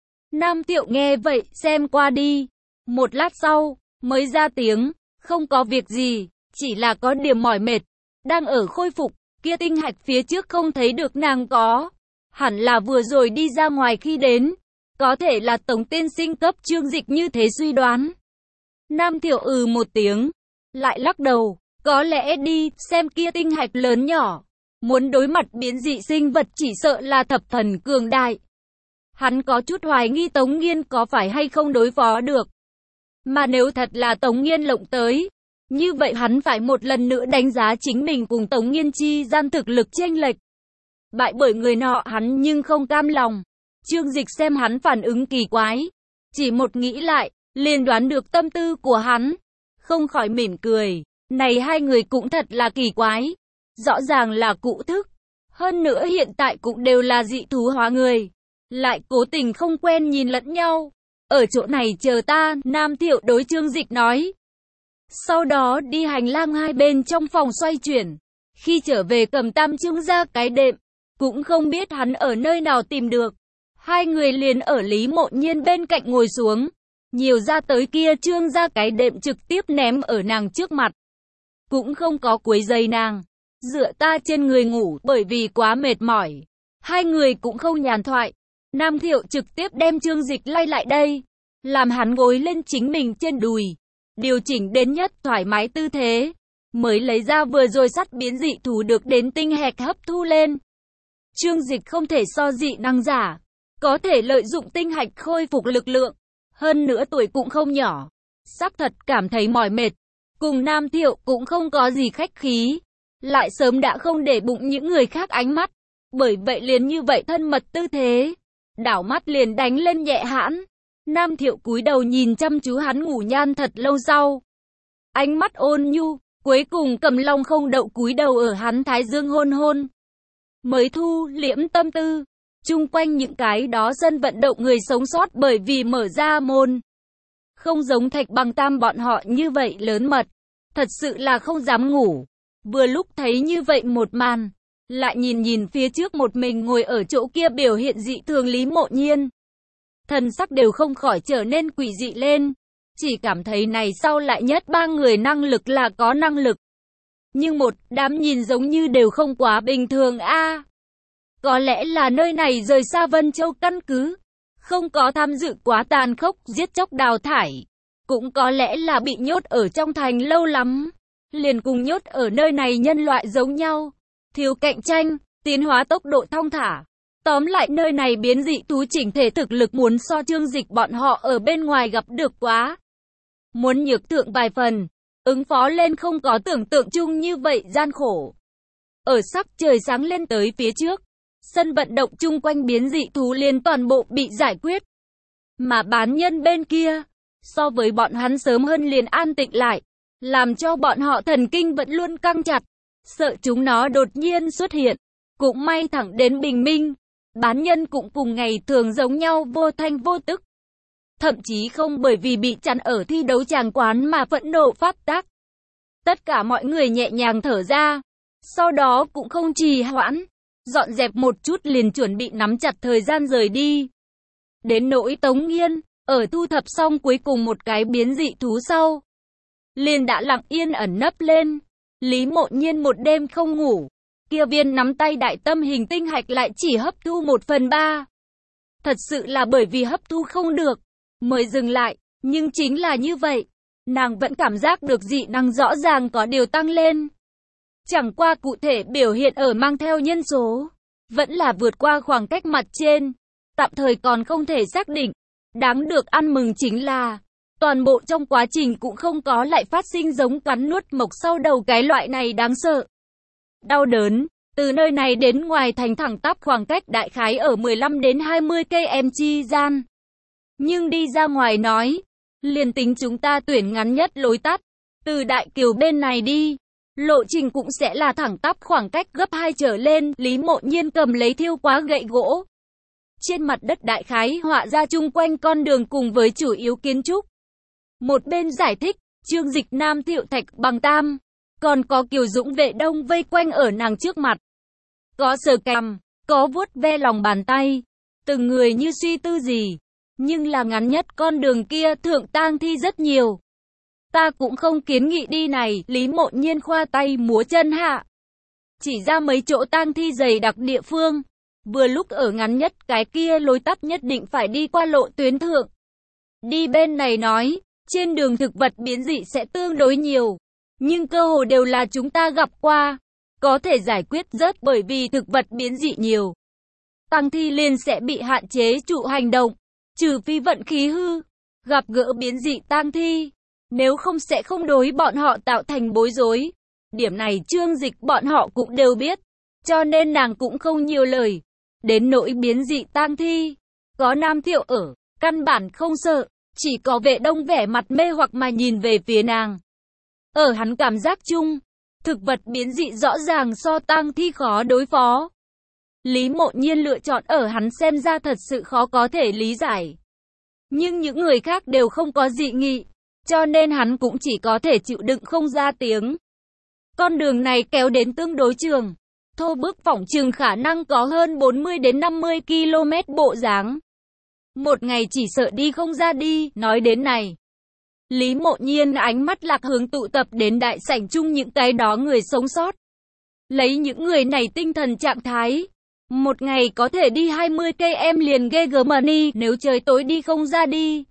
Nam Thiệu nghe vậy, xem qua đi. Một lát sau, mới ra tiếng, không có việc gì, chỉ là có điểm mỏi mệt. Đang ở khôi phục, kia tinh hạch phía trước không thấy được nàng có. Hẳn là vừa rồi đi ra ngoài khi đến. Có thể là Tổng tiên sinh cấp Trương Dịch như thế suy đoán. Nam Thiệu một tiếng, lại lắc đầu, có lẽ đi, xem kia tinh hạch lớn nhỏ. Muốn đối mặt biến dị sinh vật chỉ sợ là thập phần cường đại. Hắn có chút hoài nghi Tống Nghiên có phải hay không đối phó được. Mà nếu thật là Tống Nghiên lộng tới, như vậy hắn phải một lần nữa đánh giá chính mình cùng Tống Nghiên chi gian thực lực chênh lệch. Bại bởi người nọ hắn nhưng không cam lòng. Trương Dịch xem hắn phản ứng kỳ quái, chỉ một nghĩ lại, liền đoán được tâm tư của hắn, không khỏi mỉm cười. Này hai người cũng thật là kỳ quái, rõ ràng là cụ thức, hơn nữa hiện tại cũng đều là dị thú hóa người, lại cố tình không quen nhìn lẫn nhau. Ở chỗ này chờ ta, Nam Thiệu đối Trương Dịch nói. Sau đó đi hành lang hai bên trong phòng xoay chuyển, khi trở về Cầm Tam Trương ra cái đệm, cũng không biết hắn ở nơi nào tìm được. Hai người liền ở Lý Mộ Nhiên bên cạnh ngồi xuống, nhiều ra tới kia Trương ra cái đệm trực tiếp ném ở nàng trước mặt. Cũng không có quấy giày nàng, dựa ta trên người ngủ bởi vì quá mệt mỏi. Hai người cũng không nhàn thoại. Nam Thiệu trực tiếp đem Trương Dịch lay lại đây, làm hắn gối lên chính mình trên đùi, điều chỉnh đến nhất thoải mái tư thế, mới lấy ra vừa rồi sắt biến dị thú được đến tinh hạch hấp thu lên. Trương Dịch không thể so dị năng giả, có thể lợi dụng tinh hạch khôi phục lực lượng, hơn nữa tuổi cũng không nhỏ, xác thật cảm thấy mỏi mệt. Cùng Nam Thiệu cũng không có gì khách khí, lại sớm đã không để bụng những người khác ánh mắt, bởi vậy liền như vậy thân mật tư thế, đảo mắt liền đánh lên nhẹ hãn. Nam Thiệu cúi đầu nhìn chăm chú hắn ngủ nhan thật lâu sau, ánh mắt ôn nhu, cuối cùng Cầm Long không đậu cúi đầu ở hắn thái dương hôn hôn, mới thu liễm tâm tư. Chung quanh những cái đó sân vận động người sống sót bởi vì mở ra môn, không giống Thạch Bằng Tam bọn họ như vậy lớn mật, thật sự là không dám ngủ. Vừa lúc thấy như vậy một màn, lại nhìn phía trước một mình ngồi ở chỗ kia biểu hiện dị thường Lý Mộ Nhiên, thần sắc đều không khỏi trở nên quỷ dị lên, chỉ cảm thấy này sau lại nhất ba người năng lực là có năng lực, nhưng một đám nhìn giống như đều không quá bình thường a. Có lẽ là nơi này rời xa Vân Châu căn cứ, không có tham dự quá tàn khốc giết chóc đào thải, cũng có lẽ là bị nhốt ở trong thành lâu lắm, liền cùng nhốt ở nơi này nhân loại giống nhau, thiếu cạnh tranh, tiến hóa tốc độ thong thả. Tóm lại nơi này biến dị thú chỉnh thể thực lực muốn so Trương Dịch bọn họ ở bên ngoài gặp được quá, muốn nhược thượng vài phần, ứng phó lên không có tưởng tượng chung như vậy gian khổ. Ở sắc trời sáng lên tới phía trước, sân vận động chung quanh biến dị thú liền toàn bộ bị giải quyết. Mà bán nhân bên kia, so với bọn hắn sớm hơn liền an tĩnh lại, làm cho bọn họ thần kinh vẫn luôn căng chặt, sợ chúng nó đột nhiên xuất hiện. Cũng may thẳng đến bình minh, bán nhân cũng cùng ngày thường giống nhau vô thanh vô tức. Thậm chí không bởi vì bị chặn ở thi đấu tràng quán mà phẫn nộ phát tác. Tất cả mọi người nhẹ nhàng thở ra, sau đó cũng không trì hoãn, dọn dẹp một chút liền chuẩn bị nắm chặt thời gian rời đi. Đến nỗi Tống Nghiên, ở thu thập xong cuối cùng một cái biến dị thú sau, liền đã lặng yên ẩn nấp lên. Lý Mộ Nhiên một đêm không ngủ, kia viên nắm tay đại tâm hình tinh hạch lại chỉ hấp thu 1/3. Thật sự là bởi vì hấp thu không được, mới dừng lại, nhưng chính là như vậy, nàng vẫn cảm giác được dị năng rõ ràng có điều tăng lên. Chẳng qua cụ thể biểu hiện ở mang theo nhân số, vẫn là vượt qua khoảng cách mặt trên, tạm thời còn không thể xác định. Đáng được ăn mừng chính là, toàn bộ trong quá trình cũng không có lại phát sinh giống cắn nuốt mộc sau đầu cái loại này đáng sợ. Đau đớn, từ nơi này đến ngoài thành thẳng tắp khoảng cách đại khái ở 15 đến 20 km chi gian. Nhưng đi ra ngoài nói, liền tính chúng ta tuyển ngắn nhất lối tắt, từ Đại Kiều bên này đi, lộ trình cũng sẽ là thẳng tắp khoảng cách gấp 2 trở lên. Lý Mộ Nhiên cầm lấy thiêu quá gậy gỗ, trên mặt đất đại khái họa ra chung quanh con đường cùng với chủ yếu kiến trúc. Một bên giải thích, Trương Dịch, Nam Thiệu, Thạch Bằng Tam, còn có Kiều Dũng, Vệ Đông vây quanh ở nàng trước mặt. Có sờ cằm, có vuốt ve lòng bàn tay, từng người như suy tư gì. Nhưng là ngắn nhất con đường kia thượng tang thi rất nhiều. Ta cũng không kiến nghị đi này. Lý Mộ Nhiên khoa tay múa chân hạ, chỉ ra mấy chỗ tang thi dày đặc địa phương. Vừa lúc ở ngắn nhất cái kia lối tắt nhất định phải đi qua lộ tuyến thượng. Đi bên này nói, trên đường thực vật biến dị sẽ tương đối nhiều, nhưng cơ hồ đều là chúng ta gặp qua, có thể giải quyết rớt bởi vì thực vật biến dị nhiều. Tang thi liền sẽ bị hạn chế trụ hành động, trừ phi vận khí hư. gặp gỡ biến dị tang thi, nếu không sẽ không đối bọn họ tạo thành bối rối. Điểm này Trương Dịch bọn họ cũng đều biết, cho nên nàng cũng không nhiều lời. Đến nỗi biến dị tang thi, có Nam Thiệu ở, căn bản không sợ, chỉ có Vệ Đông vẻ mặt mê hoặc mà nhìn về phía nàng. Ở hắn cảm giác chung, thực vật biến dị rõ ràng so tang thi khó đối phó. Lý Mộ Nhiên lựa chọn ở hắn xem ra thật sự khó có thể lý giải. Nhưng những người khác đều không có dị nghị, cho nên hắn cũng chỉ có thể chịu đựng không ra tiếng. Con đường này kéo đến tương đối trường, thô bước phỏng chừng khả năng có hơn 40 đến 50 km bộ dáng. Một ngày chỉ sợ đi không ra đi, nói đến này. Lý Mộ Nhiên ánh mắt lạc hướng tụ tập đến đại sảnh chung những cái đó người sống sót. Lấy những người này tinh thần trạng thái, một ngày có thể đi 20 km liền ghê gớm đi, nếu trời tối đi không ra đi,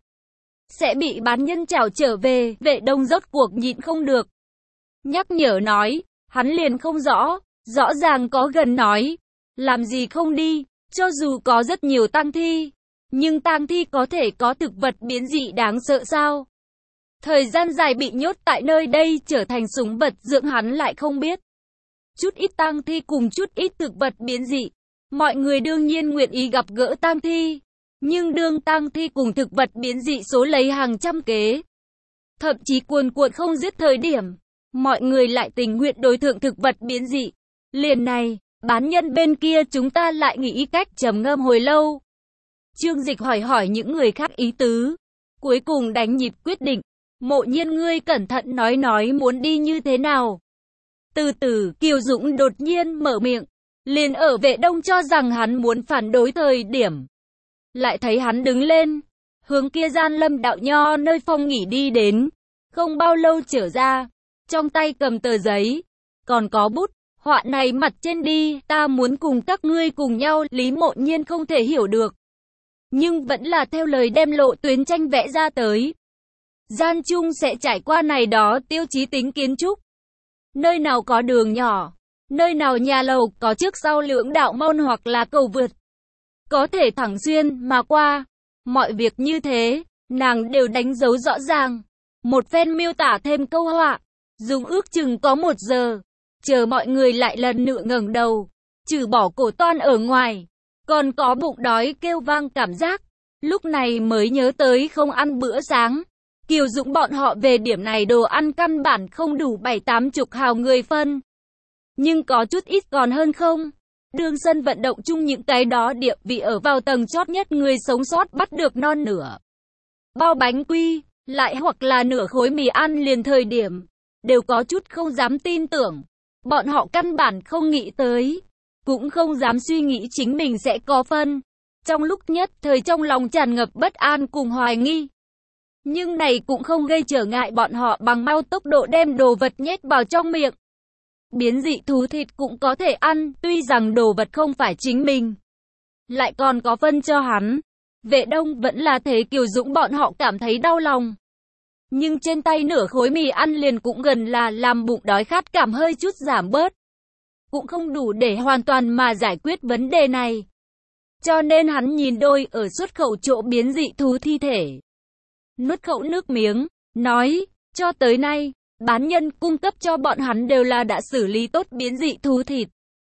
sẽ bị bán nhân chảo trở về. Vệ Đông rốt cuộc nhịn không được, nhắc nhở nói, hắn liền không rõ ràng có gần nói, làm gì không đi, cho dù có rất nhiều tang thi, nhưng tang thi có thể có thực vật biến dị đáng sợ sao? Thời gian dài bị nhốt tại nơi đây trở thành súng vật dưỡng hắn lại không biết. Chút ít tang thi cùng chút ít thực vật biến dị, mọi người đương nhiên nguyện ý gặp gỡ tang thi, nhưng đương tang thi cùng thực vật biến dị số lấy hàng trăm kế, thậm chí cuồn cuộn không dứt thời điểm, mọi người lại tình nguyện đối thượng thực vật biến dị. Liền này, bán nhân bên kia chúng ta lại nghĩ cách. Trầm ngâm hồi lâu, Trương Dịch hỏi những người khác ý tứ, cuối cùng đánh nhịp quyết định. Mộ Nhiên ngươi cẩn thận nói muốn đi như thế nào. Từ từ Kiều Dũng đột nhiên mở miệng, liền ở Vệ Đông cho rằng hắn muốn phản đối thời điểm, lại thấy hắn đứng lên, hướng kia gian Lâm Đạo Nho nơi phòng nghỉ đi đến, không bao lâu trở ra, trong tay cầm tờ giấy, còn có bút, họa này mặt trên đi, ta muốn cùng các ngươi cùng nhau. Lý Mộ Nhiên không thể hiểu được, nhưng vẫn là theo lời đem lộ tuyến tranh vẽ ra tới. Gian chung sẽ trải qua này đó tiêu chí tính kiến trúc. Nơi nào có đường nhỏ, nơi nào nhà lầu có trước sau lưỡng đạo môn hoặc là cầu vượt, có thể thẳng xuyên mà qua. Mọi việc như thế, nàng đều đánh dấu rõ ràng. Một phen miêu tả thêm câu họa, dùng ước chừng có 1 giờ. Chờ mọi người lại lần nữa ngẩng đầu, trừ bỏ cổ toan ở ngoài, còn có bụng đói kêu vang cảm giác. Lúc này mới nhớ tới không ăn bữa sáng. Kiều Dũng bọn họ về điểm này đồ ăn căn bản không đủ 7-80 hào người phân, nhưng có chút ít còn hơn không. Đường sân vận động chung những cái đó địa vị ở vào tầng chót nhất người sống sót bắt được non nửa bao bánh quy, lại hoặc là nửa khối mì ăn liền thời điểm, đều có chút không dám tin tưởng. Bọn họ căn bản không nghĩ tới, cũng không dám suy nghĩ chính mình sẽ có phân. Trong lúc nhất thời trong lòng tràn ngập bất an cùng hoài nghi. Nhưng này cũng không gây trở ngại bọn họ bằng mau tốc độ đem đồ vật nhét vào trong miệng. Biến dị thú thịt cũng có thể ăn, tuy rằng đồ vật không phải chính mình, lại còn có phân cho hắn. Vệ Đông vẫn là thế. Kiều Dũng bọn họ cảm thấy đau lòng. Nhưng trên tay nửa khối mì ăn liền cũng gần là làm bụng đói khát cảm hơi chút giảm bớt. Cũng không đủ để hoàn toàn mà giải quyết vấn đề này. Cho nên hắn nhìn đôi ở xuất khẩu chỗ biến dị thú thi thể, nuốt khẩu nước miếng, nói, cho tới nay, bán nhân cung cấp cho bọn hắn đều là đã xử lý tốt biến dị thú thịt.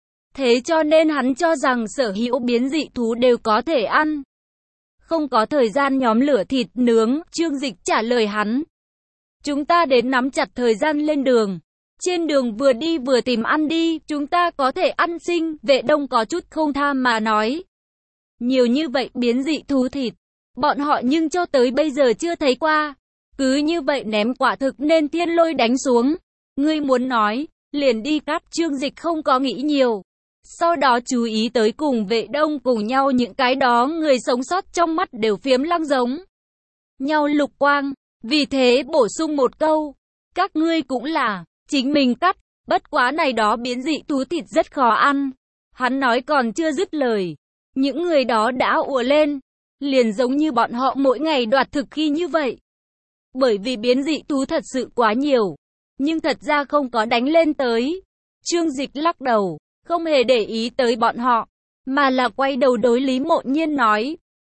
Thế cho nên hắn cho rằng sở hữu biến dị thú đều có thể ăn. Không có thời gian nhóm lửa thịt nướng. Trương Dịch trả lời hắn, chúng ta đến nắm chặt thời gian lên đường. Trên đường vừa đi vừa tìm ăn đi, chúng ta có thể ăn sinh. Vệ Đông có chút không tham mà nói, nhiều như vậy biến dị thú thịt, bọn họ nhưng cho tới bây giờ chưa thấy qua. Cứ như vậy ném quả thực nên thiên lôi đánh xuống. Ngươi muốn nói, liền đi cắt. Trương Dịch không có nghĩ nhiều. Sau đó chú ý tới cùng Vệ Đông cùng nhau những cái đó người sống sót trong mắt đều phiếm lăng giống nhau lục quang. Vì thế bổ sung một câu, các ngươi cũng là chính mình cắt, bất quá này đó biến dị thú thịt rất khó ăn. Hắn nói còn chưa dứt lời, những người đó đã ùa lên, liền giống như bọn họ mỗi ngày đoạt thực khi như vậy. Bởi vì biến dị thú thật sự quá nhiều, nhưng thật ra không có đánh lên tới. Trương Dịch lắc đầu, không hề để ý tới bọn họ, mà là quay đầu đối Lý Mộ Nhiên nói,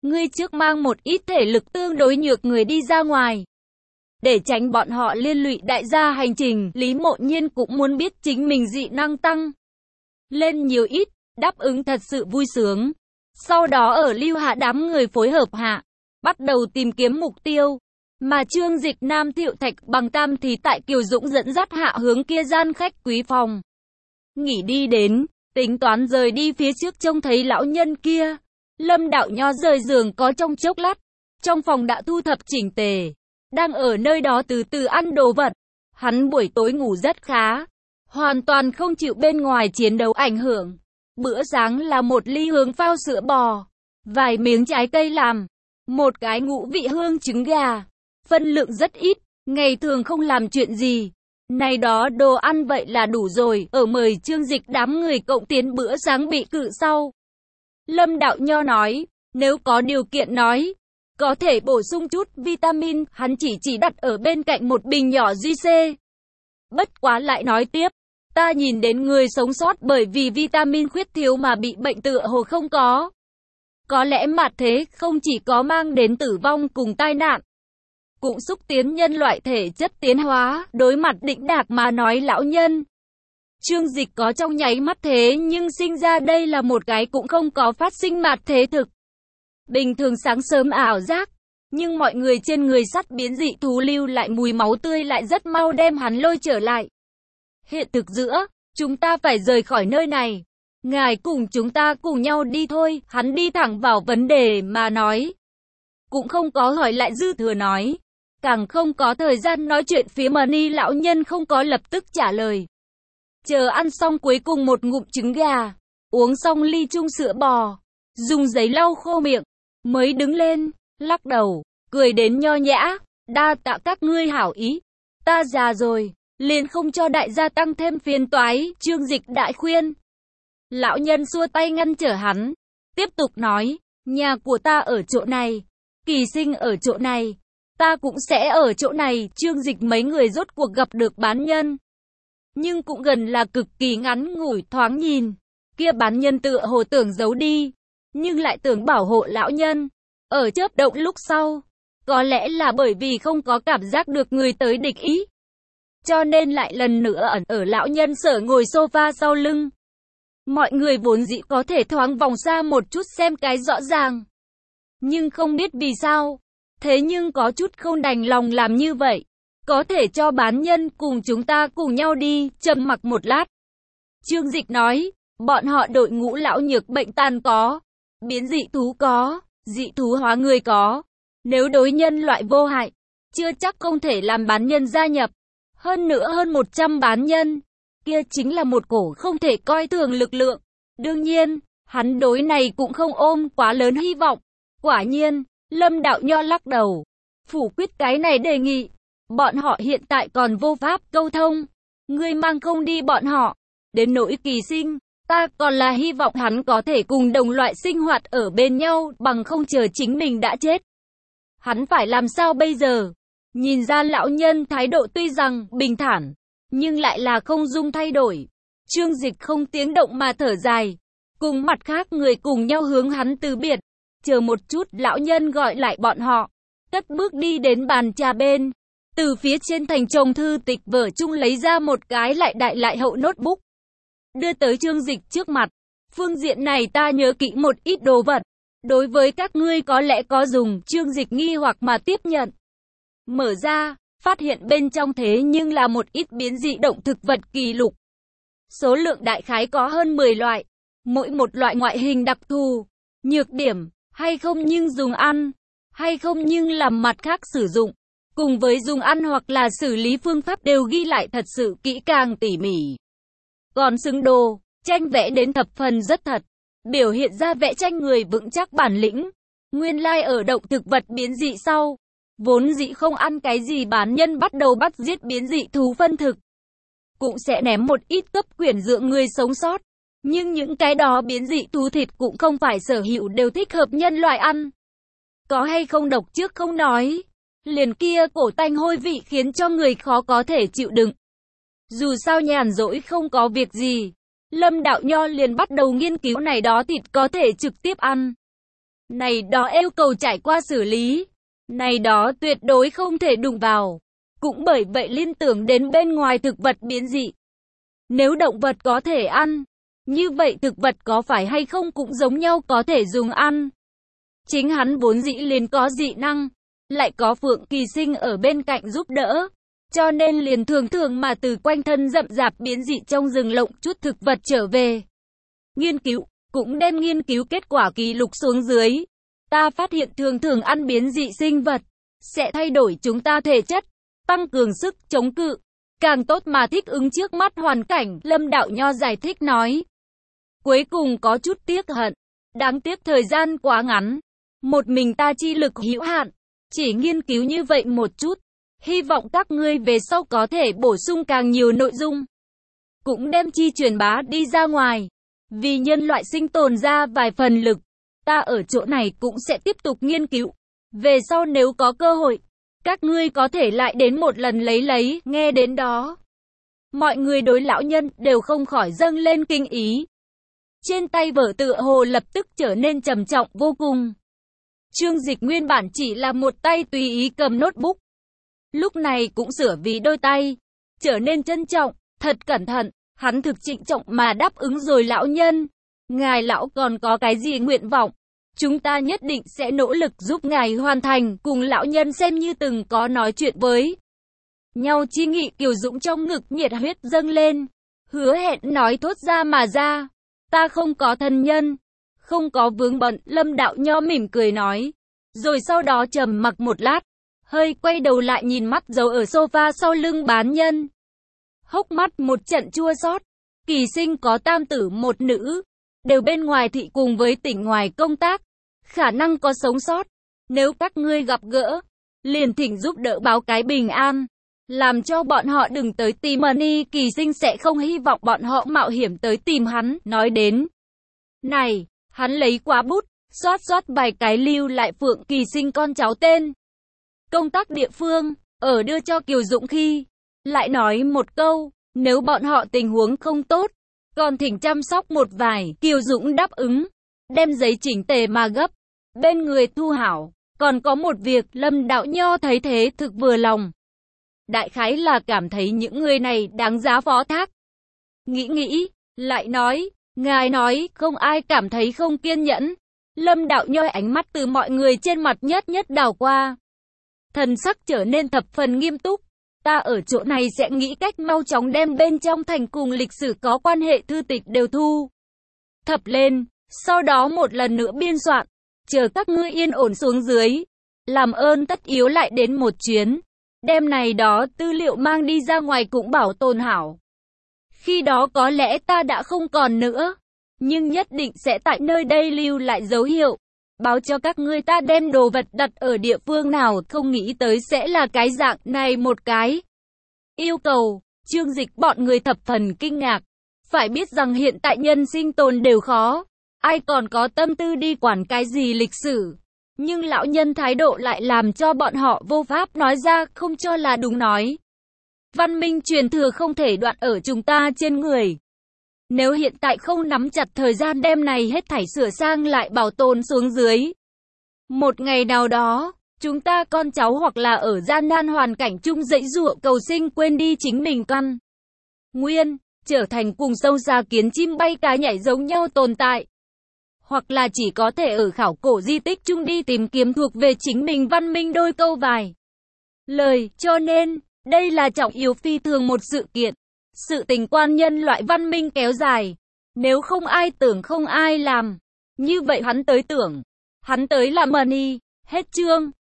Ngươi trước mang một ít thể lực tương đối nhược người đi ra ngoài. Để tránh bọn họ liên lụy đại gia hành trình, Lý Mộ Nhiên cũng muốn biết chính mình dị năng tăng lên nhiều ít, đáp ứng thật sự vui sướng. Sau đó ở lưu hạ đám người phối hợp hạ, bắt đầu tìm kiếm mục tiêu. Mà Trương Dịch Nam Thiệu Thạch bằng Tam thì tại Kiều Dũng dẫn dắt hạ hướng kia gian khách quý phòng. Nghỉ đi đến, tính toán rời đi phía trước trông thấy lão nhân kia. Lâm Đạo Nho rời giường có trong chốc lát, trong phòng đã thu thập chỉnh tề, đang ở nơi đó từ từ ăn đồ vật. Hắn buổi tối ngủ rất khá, hoàn toàn không chịu bên ngoài chiến đấu ảnh hưởng. Bữa sáng là một ly hướng phao sữa bò, vài miếng trái cây làm, một cái ngũ vị hương trứng gà, phân lượng rất ít, ngày thường không làm chuyện gì. Này đó đồ ăn vậy là đủ rồi, ở mời Trương Dịch đám người cộng tiến bữa sáng bị cự sau. Lâm Đạo Nho nói, nếu có điều kiện nói, có thể bổ sung chút vitamin, hắn chỉ đặt ở bên cạnh một bình nhỏ duy C. Bất quá lại nói tiếp, ta nhìn đến người sống sót bởi vì vitamin khuyết thiếu mà bị bệnh tựa hồ không có. Có lẽ mặt thế không chỉ có mang đến tử vong cùng tai nạn, cũng xúc tiến nhân loại thể chất tiến hóa, đối mặt Đĩnh Đạc mà nói lão nhân. Trương Dịch có trong nháy mắt thế nhưng sinh ra đây là một cái cũng không có phát sinh mặt thế thực. Bình thường sáng sớm ảo giác, nhưng mọi người trên người sắt biến dị thú lưu lại mùi máu tươi lại rất mau đem hắn lôi trở lại. Hiện thực giữa, chúng ta phải rời khỏi nơi này. Ngài cùng chúng ta cùng nhau đi thôi, hắn đi thẳng vào vấn đề mà nói. Cũng không có hỏi lại dư thừa nói, càng không có thời gian nói chuyện phía Mani lão nhân không có lập tức trả lời. Chờ ăn xong cuối cùng một ngụm trứng gà, uống xong ly chung sữa bò, dùng giấy lau khô miệng, mới đứng lên, lắc đầu, cười đến nho nhã, đa tạ các ngươi hảo ý, ta già rồi, liền không cho đại gia tăng thêm phiền toái, Trương Dịch đại khuyên. Lão nhân xua tay ngăn trở hắn, tiếp tục nói, nhà của ta ở chỗ này, Kỳ Sinh ở chỗ này, ta cũng sẽ ở chỗ này, Trương Dịch mấy người rốt cuộc gặp được bán nhân. Nhưng cũng gần là cực kỳ ngắn ngủi thoáng nhìn, kia bán nhân tựa hồ tưởng giấu đi, nhưng lại tưởng bảo hộ lão nhân. Ở chớp động lúc sau, có lẽ là bởi vì không có cảm giác được người tới địch ý, cho nên lại lần nữa ẩn ở lão nhân sở ngồi sofa sau lưng. Mọi người vốn dĩ có thể thoáng vòng xa một chút xem cái rõ ràng, nhưng không biết vì sao, thế nhưng có chút không đành lòng làm như vậy. Có thể cho bán nhân cùng chúng ta cùng nhau đi, trầm mặc một lát. Trương Dịch nói, bọn họ đội ngũ lão nhược bệnh tàn có, biến dị thú có, dị thú hóa người có. Nếu đối nhân loại vô hại, chưa chắc không thể làm bán nhân gia nhập. Hơn nữa hơn 100 bán nhân, kia chính là một cổ không thể coi thường lực lượng. Đương nhiên, hắn đối này cũng không ôm quá lớn hy vọng. Quả nhiên, Lâm Đạo Nho lắc đầu, phủ quyết cái này đề nghị. Bọn họ hiện tại còn vô pháp câu thông, ngươi mang không đi bọn họ. Đến nỗi Kỳ Sinh, ta còn là hy vọng hắn có thể cùng đồng loại sinh hoạt ở bên nhau, bằng không chờ chính mình đã chết. Hắn phải làm sao bây giờ? Nhìn ra lão nhân thái độ tuy rằng bình thản, nhưng lại là không dung thay đổi. Trương Dịch không tiếng động mà thở dài, cùng mặt khác người cùng nhau hướng hắn từ biệt. Chờ một chút, lão nhân gọi lại bọn họ, cất bước đi đến bàn trà bên. Từ phía trên thành chồng thư tịch vở chung lấy ra một cái lại đại lại hậu notebook, đưa tới Trương Dịch trước mặt. Phương diện này ta nhớ kỹ một ít đồ vật, đối với các ngươi có lẽ có dùng. Trương Dịch nghi hoặc mà tiếp nhận. Mở ra, phát hiện bên trong thế nhưng là một ít biến dị động thực vật kỳ lục. Số lượng đại khái có hơn 10 loại, mỗi một loại ngoại hình đặc thù, nhược điểm, hay không nhưng dùng ăn, hay không nhưng làm mặt khác sử dụng. Cùng với dùng ăn hoặc là xử lý phương pháp đều ghi lại thật sự kỹ càng tỉ mỉ. Còn xứng đồ, tranh vẽ đến thập phần rất thật, biểu hiện ra vẽ tranh người vững chắc bản lĩnh. Nguyên lai ở động thực vật biến dị sau, vốn dĩ không ăn cái gì bán nhân bắt đầu bắt giết biến dị thú phân thực. Cũng sẽ ném một ít cấp quyển dưỡng người sống sót. Nhưng những cái đó biến dị thú thịt cũng không phải sở hữu đều thích hợp nhân loại ăn. Có hay không độc trước không nói. Liền kia cổ tanh hôi vị khiến cho người khó có thể chịu đựng. Dù sao nhàn rỗi không có việc gì, Lâm Đạo Nho liền bắt đầu nghiên cứu này đó thịt có thể trực tiếp ăn. này đó yêu cầu trải qua xử lý, này đó tuyệt đối không thể đụng vào. Cũng bởi vậy liên tưởng đến bên ngoài thực vật biến dị. Nếu động vật có thể ăn, như vậy thực vật có phải hay không cũng giống nhau có thể dùng ăn. Chính hắn vốn dĩ liền có dị năng, lại có Phượng Kỳ Sinh ở bên cạnh giúp đỡ, cho nên liền thường thường mà từ quanh thân rậm rạp biến dị trong rừng lộng chút thực vật trở về. Nghiên cứu, cũng đem nghiên cứu kết quả ký lục xuống dưới. Ta phát hiện thường thường ăn biến dị sinh vật, sẽ thay đổi chúng ta thể chất, tăng cường sức chống cự, càng tốt mà thích ứng trước mắt hoàn cảnh, Lâm Đạo Nho giải thích nói. Cuối cùng có chút tiếc hận, đáng tiếc thời gian quá ngắn, một mình ta chi lực hữu hạn, chỉ nghiên cứu như vậy một chút, hy vọng các ngươi về sau có thể bổ sung càng nhiều nội dung, cũng đem chi truyền bá đi ra ngoài, vì nhân loại sinh tồn ra vài phần lực. Ta ở chỗ này cũng sẽ tiếp tục nghiên cứu, về sau nếu có cơ hội, các ngươi có thể lại đến một lần lấy, nghe đến đó. Mọi người đối lão nhân đều không khỏi dâng lên kinh ý. Trên tay vở tựa hồ lập tức trở nên trầm trọng vô cùng. Trương Dịch nguyên bản chỉ là một tay tùy ý cầm notebook. Lúc này cũng sửa vì đôi tay, trở nên trân trọng, thật cẩn thận, hắn thực trịnh trọng mà đáp ứng rồi lão nhân. Ngài lão còn có cái gì nguyện vọng? Chúng ta nhất định sẽ nỗ lực giúp ngài hoàn thành, cùng lão nhân xem như từng có nói chuyện với nhau. Chi Nghị Kiều Dũng trong ngực nhiệt huyết dâng lên, hứa hẹn nói thốt ra mà ra. Ta không có thân nhân, không có vướng bận, Lâm Đạo Nho mỉm cười nói. Rồi sau đó trầm mặc một lát, hơi quay đầu lại nhìn mắt giấu ở sofa sau lưng bán nhân. Hốc mắt một trận chua xót. Kỳ Sinh có tam tử một nữ, đều bên ngoài thị cùng với tỉnh ngoài công tác, khả năng có sống sót. Nếu các ngươi gặp gỡ, liền thỉnh giúp đỡ báo cái bình an, làm cho bọn họ đừng tới tìm Money. Kỳ Sinh sẽ không hy vọng bọn họ mạo hiểm tới tìm hắn. Nói đến này, hắn lấy quá bút, xoát vài cái lưu lại Phượng Kỳ Sinh con cháu tên, công tác địa phương, ở đưa cho Kiều Dũng khi, lại nói một câu, nếu bọn họ tình huống không tốt, còn thỉnh chăm sóc một vài. Kiều Dũng đáp ứng, đem giấy chỉnh tề mà gấp, bên người thu hảo. Còn có một việc, Lâm Đạo Nho thấy thế thực vừa lòng. Đại khái là cảm thấy những người này đáng giá phó thác. Nghĩ, lại nói, ngài nói, không ai cảm thấy không kiên nhẫn. Lâm Đạo Nho ánh mắt từ mọi người trên mặt nhất đảo qua. Thần sắc trở nên thập phần nghiêm túc. Ta ở chỗ này sẽ nghĩ cách mau chóng đem bên trong thành cùng lịch sử có quan hệ thư tịch đều thu thập lên, sau đó một lần nữa biên soạn, chờ các ngươi yên ổn xuống dưới. Làm ơn tất yếu lại đến một chuyến, đem này đó tư liệu mang đi ra ngoài cũng bảo tồn hảo. Khi đó có lẽ ta đã không còn nữa, nhưng nhất định sẽ tại nơi đây lưu lại dấu hiệu, báo cho các ngươi ta đem đồ vật đặt ở địa phương nào. Không nghĩ tới sẽ là cái dạng này một cái yêu cầu. Trương Dịch bọn người thập phần kinh ngạc. Phải biết rằng hiện tại nhân sinh tồn đều khó, ai còn có tâm tư đi quản cái gì lịch sử. Nhưng lão nhân thái độ lại làm cho bọn họ vô pháp nói ra, không cho là đúng nói. Văn minh truyền thừa không thể đoạn ở chúng ta trên người. Nếu hiện tại không nắm chặt thời gian đem này hết thảy sửa sang lại bảo tồn xuống dưới, một ngày nào đó, chúng ta con cháu hoặc là ở gian nan hoàn cảnh chung dãy dụa cầu sinh quên đi chính mình căn nguyên, trở thành cùng sâu xa kiến chim bay cá nhảy giống nhau tồn tại. Hoặc là chỉ có thể ở khảo cổ di tích chung đi tìm kiếm thuộc về chính mình văn minh đôi câu vài lời. Cho nên, đây là trọng yếu phi thường một sự kiện. Sự tình quan nhân loại văn minh kéo dài. Nếu không ai tưởng không ai làm, như vậy hắn tới tưởng, hắn tới làm Money. Hết chương.